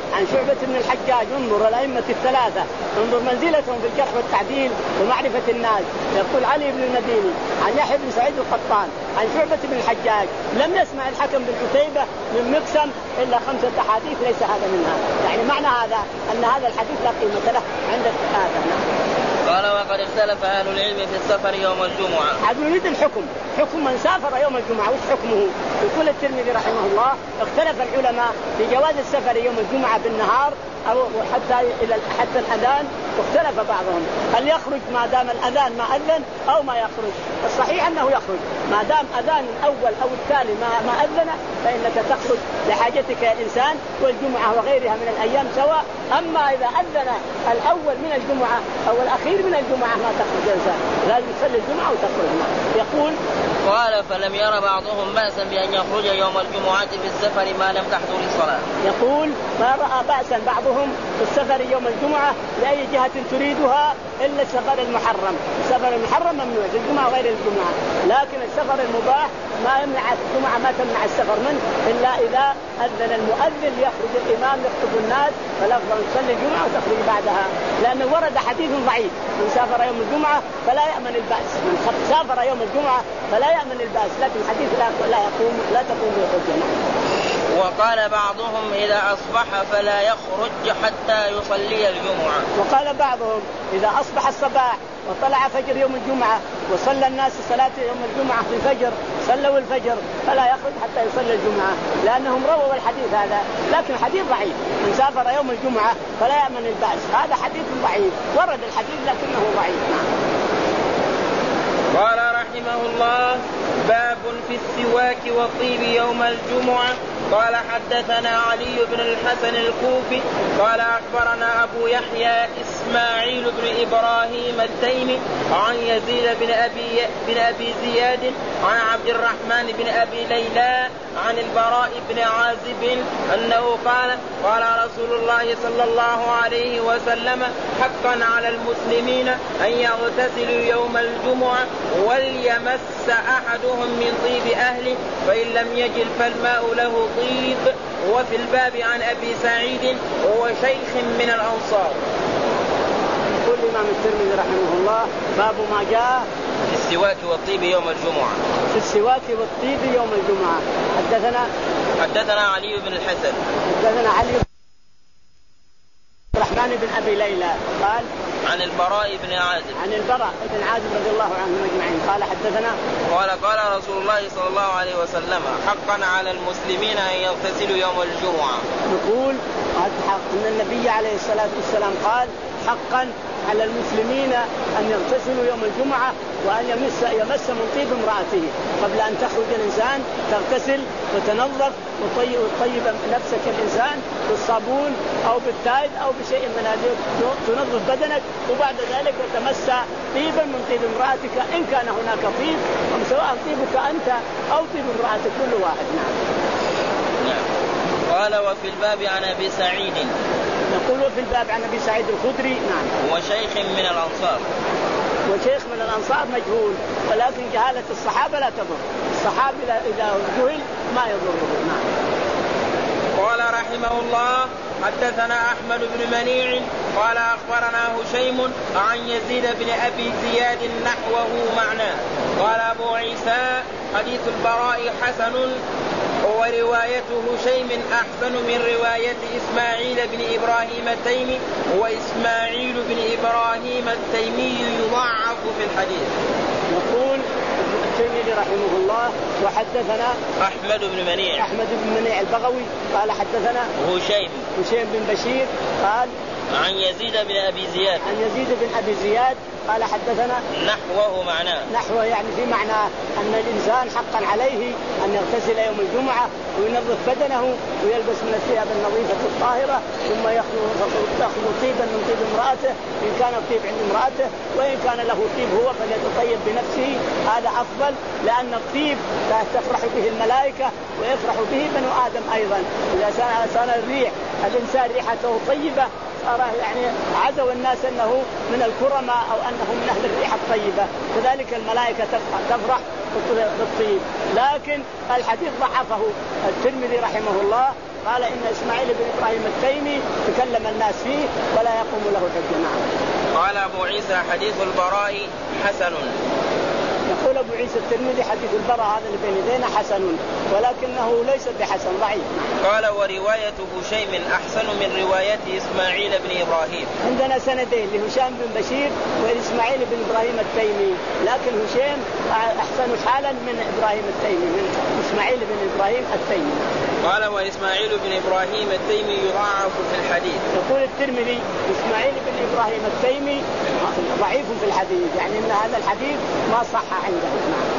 عن شعبة بن الحجاج. انظر الأئمة الثلاثة، انظر منزلتهم في الجرح والتعديل ومعرفة الناس. يقول علي بن المديني عن يحيى بن سعيد القطان عن شعبة بن الحجاج لم يسمع الحكم بن عتيبة من مقسم إلا خمسة أحاديث ليس هذا منها. يعني معنى هذا أن هذا الحديث لا قيمة له عند هذا. قال وقد اختلف أهل العلم في السفر يوم الجمعة. عاد نريد الحكم، حكم من سافر يوم الجمعة وش حكمه؟ يقول الترمذي رحمه الله اختلف العلماء في جواز السفر يوم الجمعة بالنهار أو حتى إلى حتى الأذان، واختلف بعضهم هل يخرج ما دام الأذان ما أذن أو ما يخرج. الصحيح أنه يخرج ما دام أذان الأول أو التالي ما ما أذن فإنك تخرج لحاجتك يا إنسان، والجمعة وغيرها من الأيام سواء. أما إذا أذن الأول من الجمعة أو الأخير من الجمعة ما تخرج إنسان، لازم تصلي الجمعة وتخرج. يقول قال فلم ير بعضهم بأسا بأن يخرج يوم الجمعة في السفر ما لم تحضر الصلاة. يقول ما رأى بأسا بعضهم في السفر يوم الجمعة لأي جهة تريدها إلا السفر المحرم. السفر المحرم ممنوع في الجمعة غير الجمعة، لكن السفر المباح ما يمنع الجمعة ما تمنع السفر منه إلا إذا أذن المؤذن ليخرج الإمام يخطب الناس، فالأفضل تصلي الجمعة وتخرج بعدها، لأنه ورد حديث ضعيف من سافر يوم الجمعة فلا يأمن البأس، من سافر يوم الجمعة فلا يأمن البأس، لكن الحديث لا لا يقوم لا تقوم بالحجة. وقال بعضهم إذا أصبح فلا يخرج حتى يصلي الجمعة. وقال بعضهم إذا أصبح الصباح وطلع فجر يوم الجمعة وصلى الناس صلاة يوم الجمعة في الفجر صلوا الفجر فلا يخرج حتى يصلي الجمعة، لأنهم رووا الحديث هذا، لكن الحديث ضعيف من سافر يوم الجمعة فلا يأمن البأس، هذا حديث ضعيف ورد الحديث لكنه ضعيف. قال رحمه الله باب في السواك والطيب يوم الجمعة. قال حدثنا علي بن الحسن الكوفي قال أخبرنا أبو يحيى إسماعيل بن إبراهيم التيمي عن يزيد بن أبي, بن أبي زياد عن عبد الرحمن بن أبي ليلى عن البراء بن عازب أنه قال قال رسول الله صلى الله عليه وسلم حقا على المسلمين أن يغتسلوا يوم الجمعة وليمس أحدهم من طيب أهله فإن لم يجد فالماء له طيب. وفي الباب عن أبي سعيد وهو شيخ من الأنصار. يقول الإمام الترمذي رحمه الله باب ما جاء في السواك والطيب يوم الجمعة. في السواك والطيب يوم الجمعة. حدثنا حدثنا علي بن الحسن حدثنا علي بن الرحمن بن أبي ليلى قال عن البراء بن عازب عن البراء بن عازب رضي الله عنهم أجمعين قال حدثنا قال قال رسول الله صلى الله عليه وسلم حقا على المسلمين أن يغتسلوا يوم الجمعة. يقول أن النبي عليه الصلاة والسلام قال حقا على المسلمين أن يغتسلوا يوم الجمعة وأن يمس يمس من طيب امرأته قبل أن تخرج الإنسان، تغتسل وتنظف وتطيب نفسك الإنسان بالصابون أو بالتايد أو بشيء من هذه تنظف بدنك، وبعد ذلك وتمس طيبا من طيب امرأتك إن كان هناك طيب، سواء طيبك أنت أو طيب امرأتك كل واحد. نعم. نعم. قال وفي الباب عن أبي سعيد يقول في الباب عن أبي سعيد الخدري نعم وشيخ من الأنصار. وشيخ من الأنصار مجهول، ولكن جهالة الصحابة لا تضر، الصحابي إذا جهل ما يضره. نعم. قال رحمه الله حدثنا أحمد بن منيع قال أخبرنا هشيم عن يزيد بن أبي زياد نحوه معناه. قال أبو عيسى حديث البراء حسن ورواية هشيم أحسن من رواية إسماعيل بن إبراهيم التيمي، وإسماعيل بن إبراهيم التيمي يضعف في الحديث. يقول الترمذي رحمه الله وحدثنا أحمد بن منيع أحمد بن منيع البغوي قال حدثنا هشيم هشيم بن بشير قال عن يزيد بن أبي زياد عن يزيد بن أبي زياد قال حدثنا نحوه معناه نحوه يعني في معنى أن الإنسان حقا عليه أن يغتسل يوم الجمعة وينظف بدنه ويلبس من الثياب النظيفة الطاهرة ثم يأخذ طيبا من طيب امرأته إن كان الطيب عند امرأته، وإن كان له طيب هو فليتطيب بنفسه، هذا أفضل، لأن الطيب تفرح به الملائكة ويفرح به بنو آدم أيضا. إذا صار الريح الإنسان ريحته طيبة صار يعني عزوا الناس أنه من الكرماء أو أنه من أهل الريح الطيبة، كذلك الملائكة تفرح بالطيب. لكن الحديث ضعفه الترمذي رحمه الله قال إن إسماعيل بن إبراهيم التيمي تكلم الناس فيه ولا يقوم له حجة. نعم. قال أبو عيسى حديث البراء حسن. يقول أبو عيسى الترمذي حديث البراء هذا اللي بين يدينا حسن ولكنه ليس بحسن، ضعيف. قال ورواية هشيم أحسن من رواية إسماعيل بن إبراهيم. عندنا سندين لهشام بن بشير وإسماعيل بن إبراهيم التيمي، لكن هشيم أحسن حالا من إبراهيم التيمي من إسماعيل بن إبراهيم التيمي. قال وإسماعيل بن إبراهيم التيمي يضاعف في الحديث. يقول الترمذي إسماعيل بن إبراهيم التيمي ضعيف في الحديث، يعني أن هذا الحديث ما صح عنده.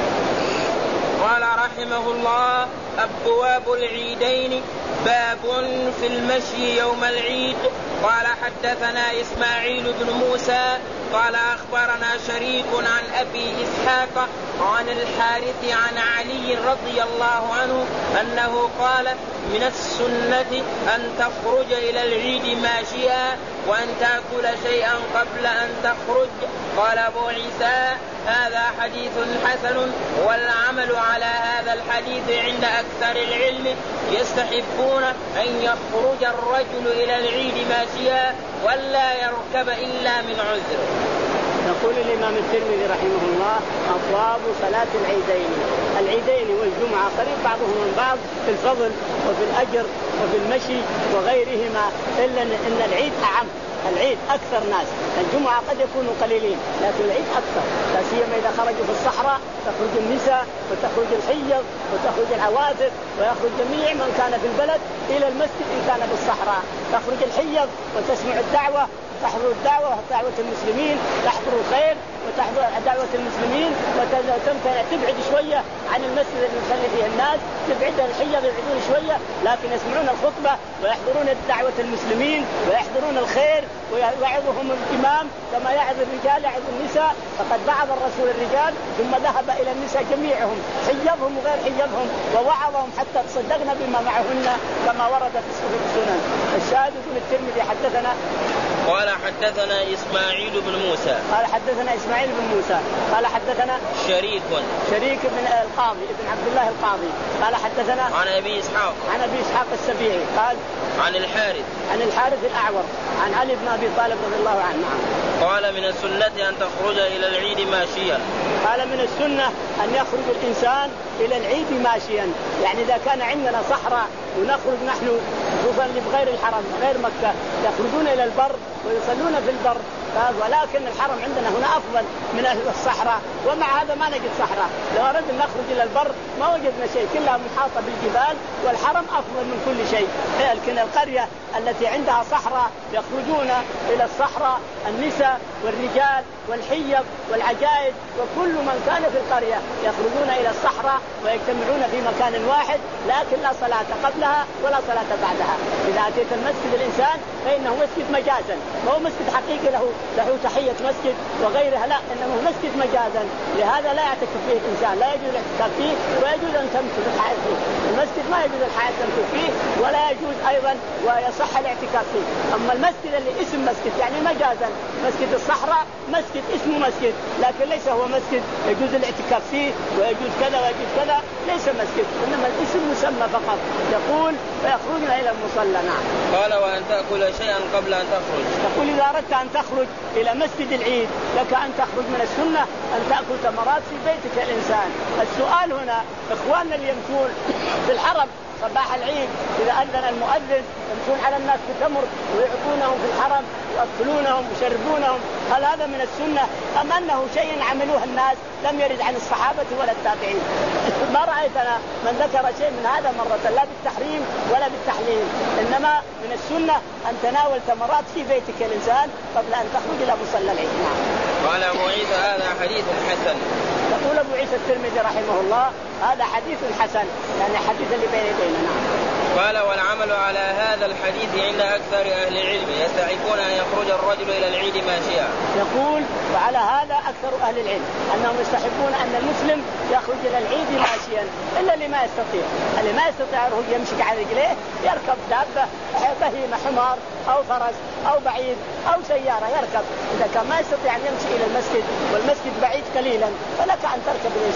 قال رحمه الله أبواب العيدين باب في المشي يوم العيد. قال حدثنا إسماعيل بن موسى قال أخبرنا شريك عن أبي إسحاق عن الحارث عن علي رضي الله عنه أنه قال من السنة أن تخرج إلى العيد ماشيا وأن تأكل شيئا قبل أن تخرج. قال أبو عيسى هذا حديث حسن والعمل على هذا الحديث عند أكثر العلم يستحبون أن يخرج الرجل إلى العيد ماشيا ولا يركب إلا من عذر. يقول الإمام الترمذي رحمه الله أبواب صلاة العيدين. العيدين والجمعة قريب بعضهم من بعض في الفضل وفي الأجر وفي المشي وغيرهما، إلا أن العيد أعم، العيد أكثر ناس. الجمعة قد يكونوا قليلين لكن العيد أكثر، لا سيما إذا خرجوا في الصحراء تخرج النساء وتخرج الحيض وتخرج العواتق ويخرج جميع من كان في البلد إلى المسجد إن كان في الصحراء. تخرج الحيض وتسمع الدعوة، تحضر الدعوة دعوة المسلمين، تحضر الخير وتحضر دعوة المسلمين وتمتنع تبعد شوية عن المسجد اللي يصلي فيه الناس، تبعد الحيض يبعدون شوية لكن يسمعون الخطبة ويحضرون دعوة المسلمين ويحضرون الخير ويعظهم الإمام كما يعظ الرجال يعظ النساء. فقد بعض الرسول الرجال ثم ذهب إلى النساء جميعهم حيضهم وغير حيضهم ووعظهم حتى تصدقنا بما معهن كما ورد في السنن. الشاهد يقول الترمذي حدثنا قال حدثنا إسماعيل بن موسى قال حدثنا إسماعيل بن موسى قال حدثنا شريك شريك بن القاضي ابن عبد الله القاضي قال حدثنا عن أبي إسحاق عن أبي إسحاق السبيعي قال عن الحارث عن الحارث الأعور عن علي بن أبي طالب رضي الله عنه. قال من السنة أن تخرج إلى العيد ماشيا. قال من السنة أن يخرج الإنسان إلى العيد ماشيا، يعني إذا كان عندنا صحراء ونخرج نحن نصلي بغير الحرم غير مكة يخرجون إلى البر ويصلون في البر، ولكن الحرم عندنا هنا أفضل من الصحراء، ومع هذا ما نجد صحراء. لو أردنا نخرج إلى البر ما وجدنا شيء، كلها محاطة بالجبال والحرم أفضل من كل شيء. لكن القرية التي عندها صحراء يخرجون إلى الصحراء النساء والرجال والحيض والعجائز وكل من كان في القرية يخرجون إلى الصحراء ويجتمعون في مكان واحد، لكن لا صلاة قبلها ولا صلاة بعدها. إذا أتيت المسجد الإنسان فإنه مسجد مجازا، ما هو مسجد حقيقي له له تحية مسجد وغيرها، لا إنه مسجد مجازا. لهذا لا يعتكف فيه الإنسان، لا يجوز الاعتكاف فيه ويجوز أن تمكث الحياة فيه. المسجد ما يجوز الحياة تمكث فيه ولا يجوز أيضا ويصح الاعتكاف فيه. أما المسجد اللي اسم مسجد يعني مجازا، مسجد الصحراء مسجد اسمه مسجد لكن ليس هو مسجد يجوز الاعتكاف فيه ويجوز كذا ويجوز كذا، ليس مسجد إنما الاسم مسمى فقط. يقول فيخرجنا إلى المصلى. نعم. قال وأن تأكل شيئا قبل أن تخرج. يقول إذا أردت أن تخرج إلى مسجد العيد لك أن تخرج من السنة أن تأكل تمرات في بيتك الإنسان. السؤال هنا إخواننا اللي يمشون في الحرم صباح العيد إذا أذن المؤذن يمشون على الناس بتمر ويعطونهم في الحرم ويأكلونهم ويشربونهم، هل هذا من السنة أم أنه شيء عملوه الناس لم يرد عن الصحابة ولا التابعين؟ ما رأيتنا من ذكر شيء من هذا مرة، لا بالتحريم ولا بالتحليل، إنما من السنة أن تناول تمرات في بيتك الإنسان قبل أن تخرج إلى مصلى العيد. قال أبو عيسى هذا حديث حسن. يقول أبو عيسى الترمذي رحمه الله هذا حديث حسن، يعني حديث اللي بين يدينا. نعم. قال والعمل على هذا الحديث عند أكثر أهل العلم يستحقون أن يخرج الرجل إلى العيد ماشيا. يقول وعلى هذا أكثر أهل العلم أنهم يستحقون أن المسلم يخرج إلى العيد ماشيا إلا اللي ما يستطيع. اللي ما يستطيع يمشي على رجليه يركب دابة بهيمة حمار أو فرس أو بعيد أو سيارة يركب. إذا كان ما يستطيع أن يمشي إلى المسجد والمسجد بعيد قليلا فلك أن تركب الإنسان،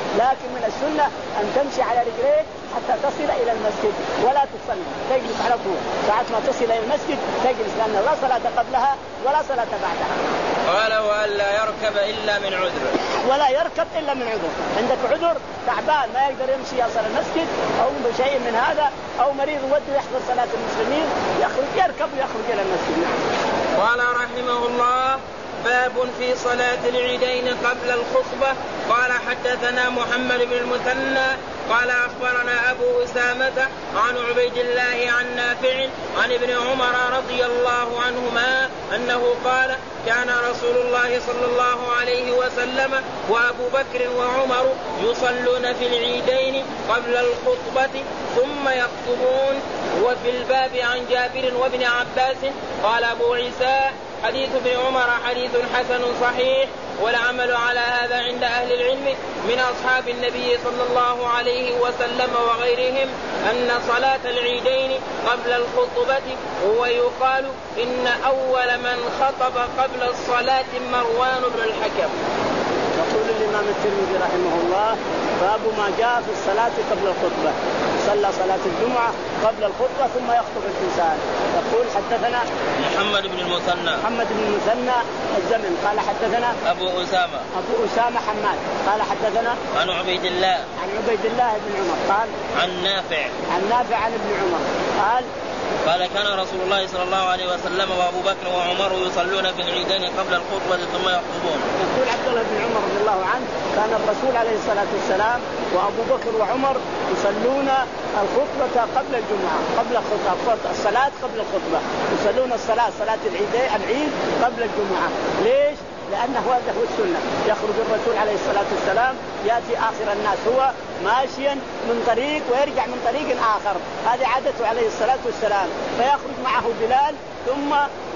لكن من السنة أن تمشي على رجليك حتى تصل إلى المسجد ولا تصلي، تجلس على طول ساعة ما تصل إلى المسجد تجلس، لأن لا صلاة قبلها ولا صلاة بعدها. قال وألا يركب إلا من عذر. ولا يركب إلا من عذر، عندك عذر تعبان ما يقدر يمشي يصل المسجد أو بشيء من هذا، أو مريض وده يحضر صلاة المسلمين يخرج يركب ويخرج إلى المسجد. قال رحمه الله باب في صلاة العيدين قبل الخطبة. قال حدثنا محمد بن المثنى قال أخبرنا أبو أسامة عن عبيد الله عن نافع عن ابن عمر رضي الله عنهما أنه قال كان رسول الله صلى الله عليه وسلم وأبو بكر وعمر يصلون في العيدين قبل الخطبة ثم يخطبون. وفي الباب عن جابر وابن عباس قال أبو عيسى حديث ابن عمر حديث حسن صحيح، والعمل على هذا عند أهل العلم من أصحاب النبي صلى الله عليه وسلم وغيرهم أن صلاة العيدين قبل الخطبة هو يقال إن أول من خطب قبل الصلاة مروان بن الحكم. يقول الإمام الترمذي رحمه الله باب ما جاء في الصلاة قبل الخطبة، صلى صلاة الجمعة قبل الخطبة ثم يخطب الإنسان. يقول حدثنا محمد بن المثنى محمد بن المثنى الزمن قال حدثنا أبو أسامة أبو أسامة حماد قال حدثنا عن عبيد الله عن عبيد الله بن عمر قال عن نافع عن نافع عن ابن عمر قال قال كان رسول الله صلى الله عليه وسلم وأبو بكر وعمر يصلون في العيدين قبل الخطبة ثم يخطبون. يقول عبد الله بن عمر رضي الله عنه كان الرسول عليه الصلاة والسلام وأبو بكر وعمر يصلون الخطبة قبل الجمعة قبل الخطبة، الصلاة قبل الخطبة، يصلون الصلاة صلاة العيد العيد قبل الجمعة. ليش؟ لأنه هذا هو السنة. يخرج الرسول عليه الصلاة والسلام يأتي آخر الناس هو ماشيا من طريق ويرجع من طريق آخر، هذه عادته عليه الصلاة والسلام. فيخرج معه بلال ثم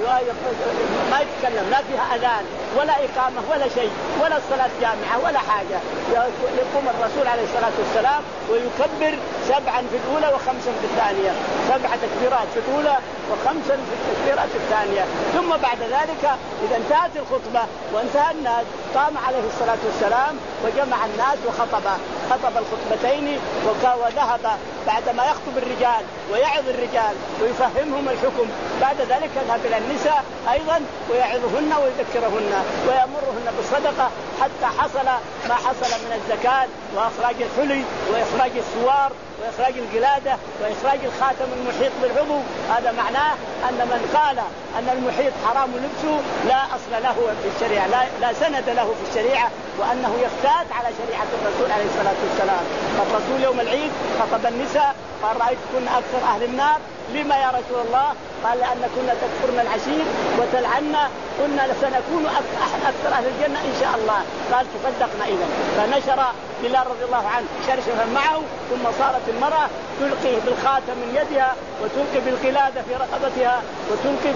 ما يتكلم لا فيها أذان ولا إقامة ولا شيء ولا الصلاة جامعة ولا حاجة. يقوم الرسول عليه الصلاة والسلام ويكبر سبعا في الأولى وخمسا في الثانية، سبع تكبيرات في الأولى وخمسا في التكبيرات الثانية. ثم بعد ذلك إذا انتهت الخطبة وانتهى الناس قام عليه الصلاة والسلام وجمع الناس وخطب خطب الخطبتين وذهب بعدما يخطب الرجال ويعظ الرجال ويفهمهم الحكم. بعد ذلك يذهب إلى النساء أيضا ويعظهن ويذكرهن ويأمرهن بالصدقة حتى حصل ما حصل من الزكاة وإخراج الحلي وإخراج السوار وإخراج القلادة وإخراج الخاتم المحيط بالعضو. هذا معناه أن من قال أن المحيط حرام لبسه لا أصل له في الشريعة، لا, لا سند له في الشريعة، وأنه يفتات على شريعة الرسول عليه الصلاة والسلام. فالرسول يوم العيد خطب النساء قال رأيتكن أكثر أهل النار. لما يا رسول الله؟ قال لأن كنا تكفرن العشير وتلعنا، قلنا سنكون أكثر أهل الجنة إن شاء الله. قال تصدقنا إذن. فنشر بلال رضي الله عنه شرشفا معه، ثم صارت المرأة تلقي بالخاتم من يدها وتلقي بالقلادة في رقبتها وتلقي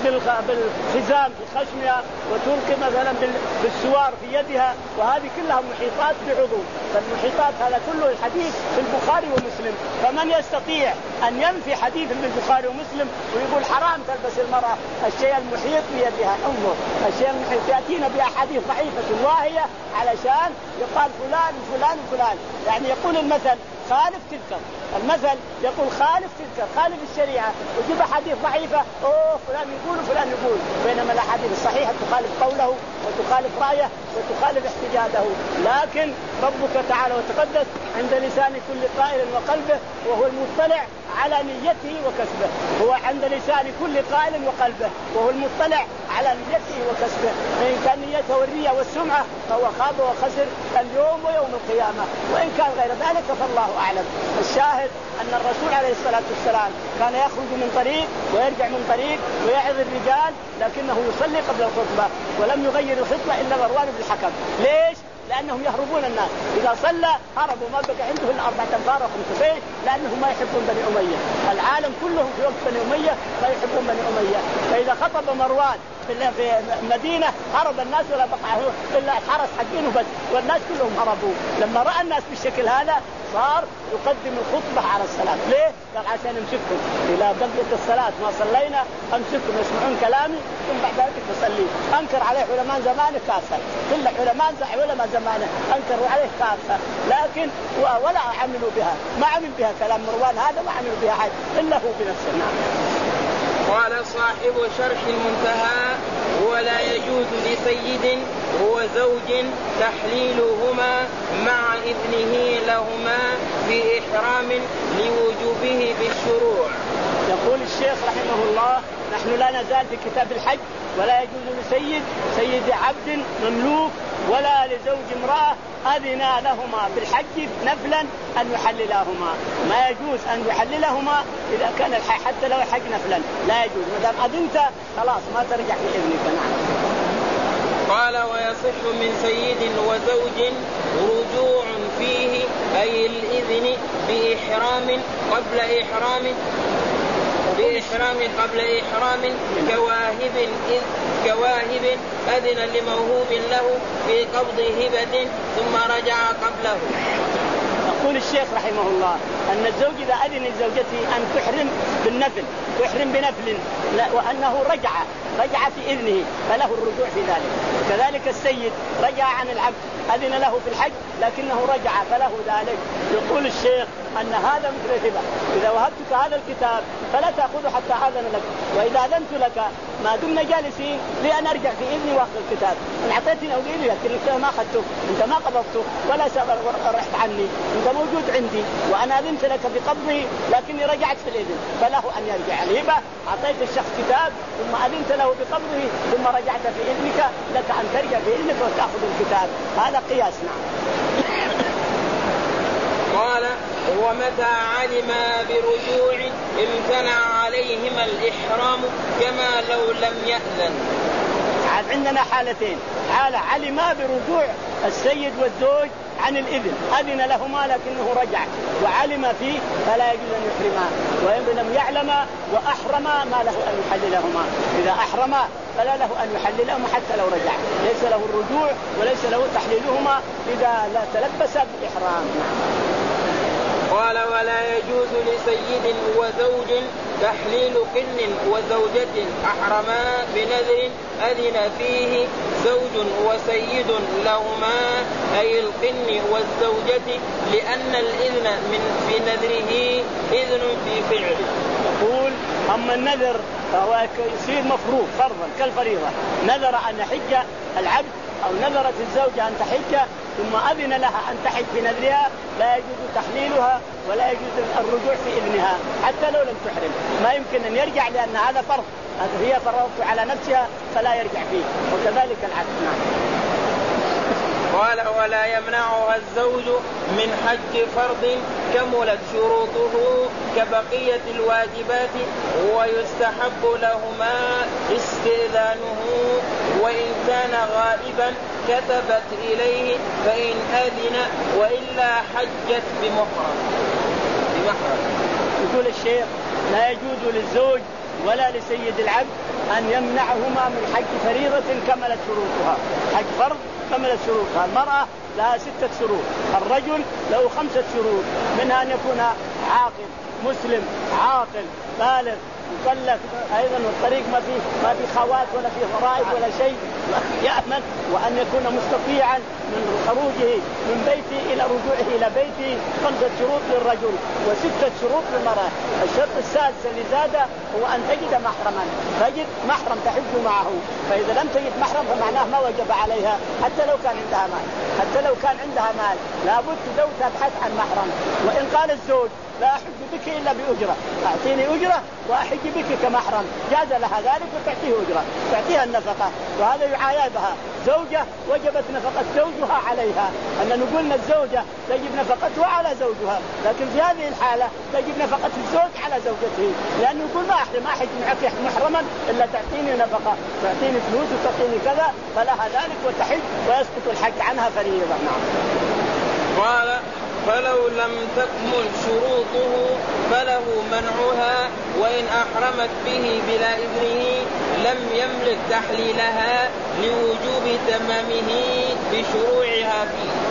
بالخزام في خشمها وتلقي مثلا بالسوار في يدها، وهذه كلها محيطات بعضو. فالمحيطات هذا كله الحديث في البخاري ومسلم. فمن يستطيع أن ينفي حديث في البخاري ومسلم ويقول حرام تلبس المرأة الشيء المحيط بيدها، انظر الشيء المحيط يأتينا بأحاديث ضعيفة واهية علشان يقال فلان فلان فلان، يعني يقول المثل خالف تذكر، المثل يقول خالف تذكر، خالف الشريعة، وجيب حديث ضعيفة اوه فلان يقول فلان يقول، بينما الاحاديث الصحيحة تخالف قوله وتخالف رأيه وتخالف احتجاجه. لكن ربك تعالى وتقدس عند لسان كل قائل وقلبه، وهو المطلع على نيته وكسبه. هو عند لسان كل قائل وقلبه وهو المطلع على نيته وكسبه. فإن كان نيته الرياء والسمعة فهو خاب وخسر اليوم ويوم القيامة، وإن كان غير ذلك فالله أعلم. الشاهد أن الرسول عليه الصلاة والسلام كان يخرج من طريق ويرجع من طريق ويعظ الرجال، لكنه يصلي قبل الخطبة ولم يغير الخطبة إلا مروان بن الحكم. ليش؟ لأنهم يهربون الناس، إذا صلى هربوا، ما بقى عنده إلا أربعة أنفار وخمسة، لأنهم ما يحبون بني أمية. العالم كلهم في وقت بني أمية ما يحبون بني أمية. فإذا خطب مروان في المدينة هرب الناس ولا بقى إلا الحرس حقينه بس، والناس كلهم هربوا. لما رأى الناس بالشكل هذا صار يقدم الخطبة على الصلاة. ليه؟ قال عشان امسكهم إذا قبلت الصلاة ما صلينا امسكهم يسمعون كلامي ثم بعد ذلك نصلي. أنكر عليه علماء زمانه كافة، كل علماء علماء زمانه أنكروا عليه كافة، لكن ولا عملوا بها، ما عمل بها كلام مروان هذا، ما عمل بها حد إلا هو بنفسه. نعم. قال صاحب شرح المنتهى: ولا يجوز لسيد وزوج تحليلهما مع إذنه لهما في إحرام لوجوبه بالشروع. يقول الشيخ رحمه الله: نحن لا نزال في كتاب الحج. ولا يجوز لسيد سيد عبد مملوك ولا لزوج امرأة أذن لهما بالحج نفلا أن يحللهما. ما يجوز أن يحللهما إذا كان الحج حتى لو الحج نفلا، لا يجوز. ما دام أذنت خلاص ما ترجع في إذنك. نعم. قال: ويصح من سيد وزوج رجوع فيه أي الإذن بإحرام قبل إحرام بإحرام قبل إحرام كواهب إذ كواهب أذن لموهوب له في قبض هبة ثم رجع قبله. يقول الشيخ رحمه الله أن الزوج إذا أذن لزوجته أن تحرم بالنفل تحرم بنفل وأنه رجع رجع في إذنه فله الرجوع في ذلك. كذلك السيد رجع عن العبد أذن له في الحج لكنه رجع فله ذلك. يقول الشيخ أن هذا مثل الهبة، إذا وهبتك هذا الكتاب فلا تأخذه حتى أذن لك، وإذا أذنت لك ما دمنا جالسين لأن أرجع في إذني وأخذ الكتاب. أن أعطيتني أو لي لكن أنت ما أخذته، أنت ما قبضته ولا رحت عني، أنت موجود عندي وأنا أذنت لك بقبضه لكني رجعت في الإذن فله أن يرجع. الهبة أعطيت الشخص كتاب ثم أذنت له بقبضه ثم رجعت في إذنك، لك أن ترجع في إذنك وتأخذ الكتاب. هذا قياس. نعم. قال: ومتى علم برجوع امتنع عليهما الإحرام كما لو لم يأذن. عندنا حالتين: حالة علم برجوع السيد والزوج عن الإذن أذن لهما لكنه رجع وعلم فيه فلا يجوز أن يحرما، وإن لم يعلم وأحرما ما له أن يحللهما. إذا أحرما فلا له أن يحللهما حتى لو رجع، ليس له الرجوع وليس له تحليلهما إذا لا تلبس بالإحرام. قال: ولا يجوز لسيد وزوج تحليل قن وزوجة أحرما بنذر أذن فيه زوج وسيد لهما أي القن والزوجة لأن الإذن من في نذره إذن في فعله. يقول: أما النذر فهو يصير مفروض فرضا كالفريضة. نذر أن يحج العبد أو نذرت الزوجة أن تحج ثم أذن لها أن تحج بنذرها لا يجوز تحليلها ولا يجوز الرجوع في إذنها حتى لو لم تحرم. ما يمكن أن يرجع لأن هذا فرض، هي فرضت على نفسها فلا يرجع فيه، وكذلك العكس. نعم. قال: ولا يمنعها الزوج من حج فرض كملت شروطه كبقية الواجبات ويستحب لهما استئذانه وإن كان غائبا كتبت إليه فإن أذن وإلا حجت بمحرم. بمحرم. يقول الشيخ: لا يجوز للزوج ولا لسيد العبد أن يمنعهما من حج فريضة كملت شروطها. حج فرض كملت شروطها. المرأة لها ستة شروط، الرجل له خمسة شروط، منها أن يكون عاقل مسلم عاقل بالغ مكلف أيضا، والطريق ما فيه ما في خوات ولا فيه غرائب ولا شيء يأمن، وأن يكون مستطيعا من خروجه من بيته إلى رجوعه إلى بيته. خمسة شروط للرجل وستة شروط للمرأة. الشرط السادس اللي زاده هو أن تجد محرما، تجد محرم تحج معه، فإذا لم تجد محرم فمعناه ما وجب عليها حتى لو كان عندها مال، حتى لو كان عندها مال لابد زوج تبحث عن محرم. وإن قال الزوج: لا أحج بك إلا بأجرة، أعطيني أجرة وأحج بك كمحرم، جاز لها ذلك وتعطيه أجرة، تعطيها النفقة. وهذا يعايبها زوجة وجبت نفقة زوجها عليها، أن نقولنا الزوجة تجب نفقتها على زوجها، لكن في هذه الحالة تجب نفقة الزوج على زوجته، لأنه يقول ما أحرم ما أحج معك محرما إلا تعطيني نفقة، تعطيني فلوس وتعطيني كذا، فلها ذلك وتحج ويسقط الحج عنها فريضة. نعم. قال: فلو لم تكمل شروطه فله منعها وإن أحرمت به بلا إذنه لم يملك تحليلها لوجوب تمامه بشروعها فيه.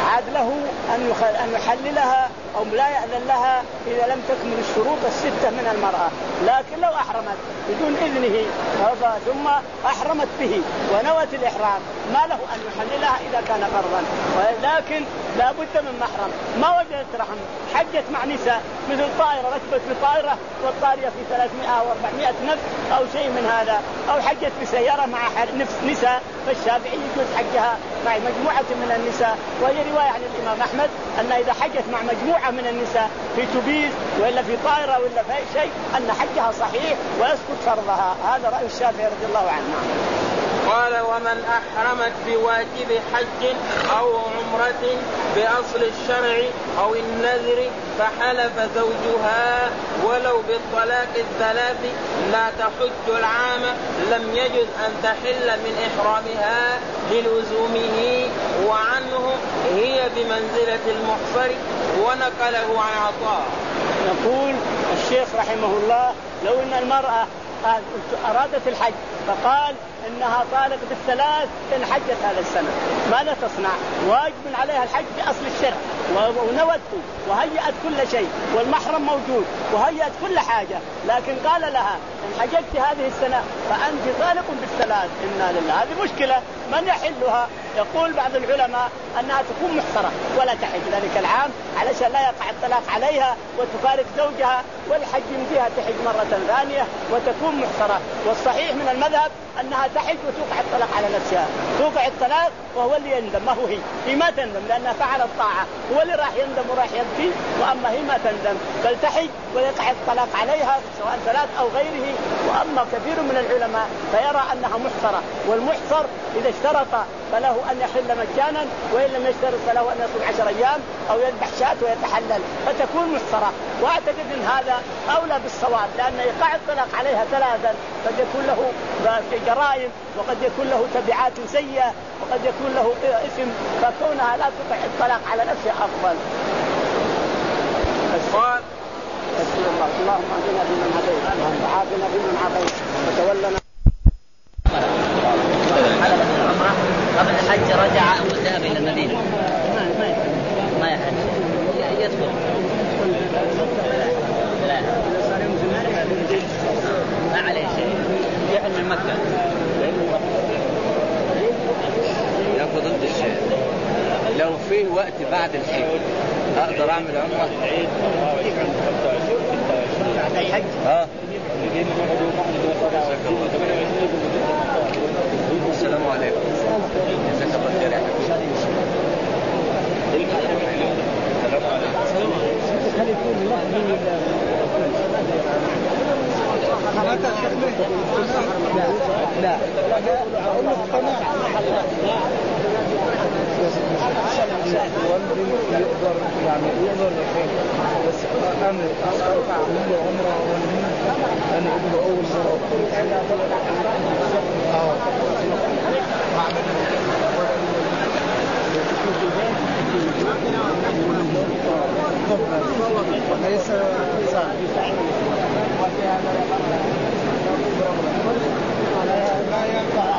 عاد له أن أن يحللها أو لا يأذن لها إذا لم تكمل الشروط الستة من المرأة. لكن لو أحرمت بدون إذنه ثم أحرمت به ونوت الإحرام ما له أن يحللها إذا كان فرضا. ولكن لا بد من محرم. ما وجدت رحم حجت مع نساء مثل طائرة ركبت بطائرة والطائرة في ثلاثمائة أو أربعمائة نفس أو شيء من هذا، أو حجت بسيارة مع نفس نساء، فالشافعي يجوز حجها مع مجموعة من النساء. وهي رواية عن الإمام أحمد أن إذا حجت مع مجموعة من النساء في توبيز وإلا في طائرة وإلا في شيء أن حجها صحيح ويسقط فرضها. هذا رأي الشافعي رضي الله عنه. قال ومن أحرمت بواجب حج أو عمرة بأصل الشرع أو النذر فحلف زوجها ولو بالطلاق الثلاث لا تحج العام لم يجز أن تحل من إحرامها للزومه وعنه هي بمنزلة المحصر. ونقله عن عطاء. يقول الشيخ رحمه الله لو أن المرأة أرادت الحج فقال إنها طالق بالثلاث إن حجت هذا السنة ماذا تصنع؟ واجب عليها الحج بأصل الشرع ونوته وهيئت كل شيء والمحرم موجود وهيئت كل حاجة، لكن قال لها إن حجت هذه السنة فأنت طالق بالثلاث. إنا لله. هذه مشكلة من يحلها؟ يقول بعض العلماء أنها تكون محصرة ولا تحج ذلك العام علشان لا يقع الطلاق عليها وتفارق زوجها والحج فيها تحج مرة ثانية وتكون محصرة. والصحيح من المذهب أنها تحج وتوقع الطلاق على نفسها، توقع الطلاق وهو اللي يندم ما هو هي هي ما تندم لأنها فعلت طاعة، هو اللي راح يندم وراح يبكي وأما هي ما تندم بل تحج ويقع الطلاق عليها سواء ثلاث أو غيره. وأما كثير من العلماء فيرى أنها محصرة، والمحصر إذا اشترط فله أن يحل مجانا وإن لم يشترط فله أن يصوم عشر أيام أو يذبح شاة ويتحلل فتكون محصرة. وأعتقد أن هذا أولى بالصواب لأن يقع الطلاق عليها ثلاثا قد يكون له جرائم وقد يكون له تبعات سيئة وقد يكون له اسم، فكونها لا تقع الطلاق على نفسها أفضل. قال الله اللهم اهدنا فيمن هديت وعافنا فيمن عافيت وتولنا. قبل الحج رجع أو ذهب إلى المدينة ما يحج يدخل لا ما عليه شيء يحل من مكة ياخذ ضد الشيء. لو في وقت بعد الحج أقدر أعمل عمرة بعد الحج ها السلام عليكم. جزاك الله خير يا حبيبي. لا يقدر يعني يقدر بس أعمل أربع عمرة عمرة أنا أقول أول مرة آه ليس صعب لا ينفع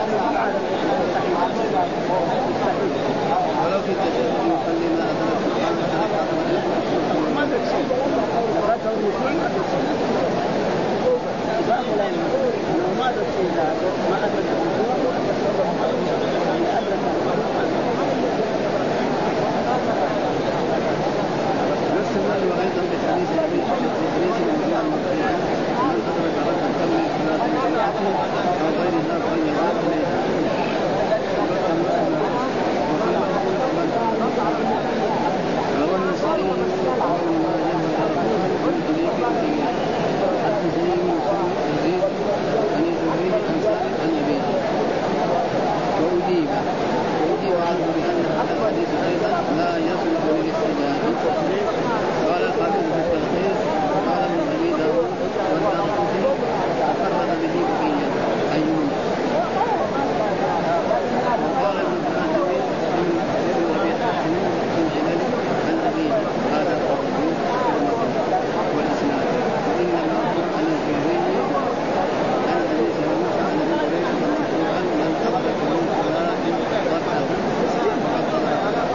ولو في حديث ابي ادريس بن زياد المقري من ادرك ركعه من صلاه الجمعه او غيرها فليصلي روى النسائي وابن ماجه من طريق حدثني موسى يزيد عن زهري عن ثابت عن ابيه واجيب واجيب عنه بان هذا الحديث ايضا لا يصلح للاحتجاج. قال الحافظ في التلخيص وقال ابن ابي داود والدارقطني تفرد به بقيه ايوب. وقال ابن الحنفي من ابن ابي حاتم من علل عن ابيه هذا التفرد والاسناد وانما عن الجهري عن ابي سلمه عن ابي هريره مرفوعا من ادرك من صلاه ركعه فقد ادرك.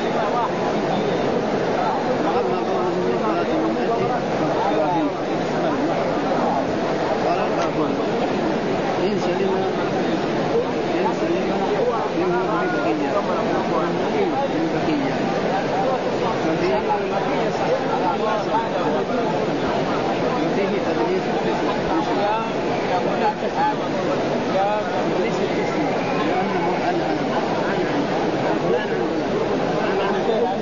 واما قوله من صلاه الجمعه فهو قال الحافظ ان سلم ان سلم منه ببقيه من بقيه وفيه وفيه تدليس القسم تدليس القسم لانه عن عن عن فلان عن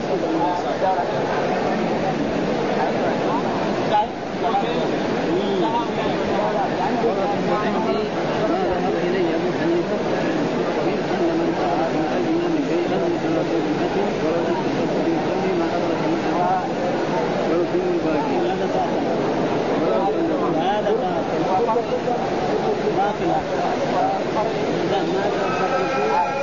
وعندي ما ذهب اليه ابو حنيفه من ان من ادرك مع الامام شيئا من صلاه الجمعه ولو لم يصلي يصلي ما ادرك معه ويتم الباقي. هذا باطل هذا باطل باطل إذا ما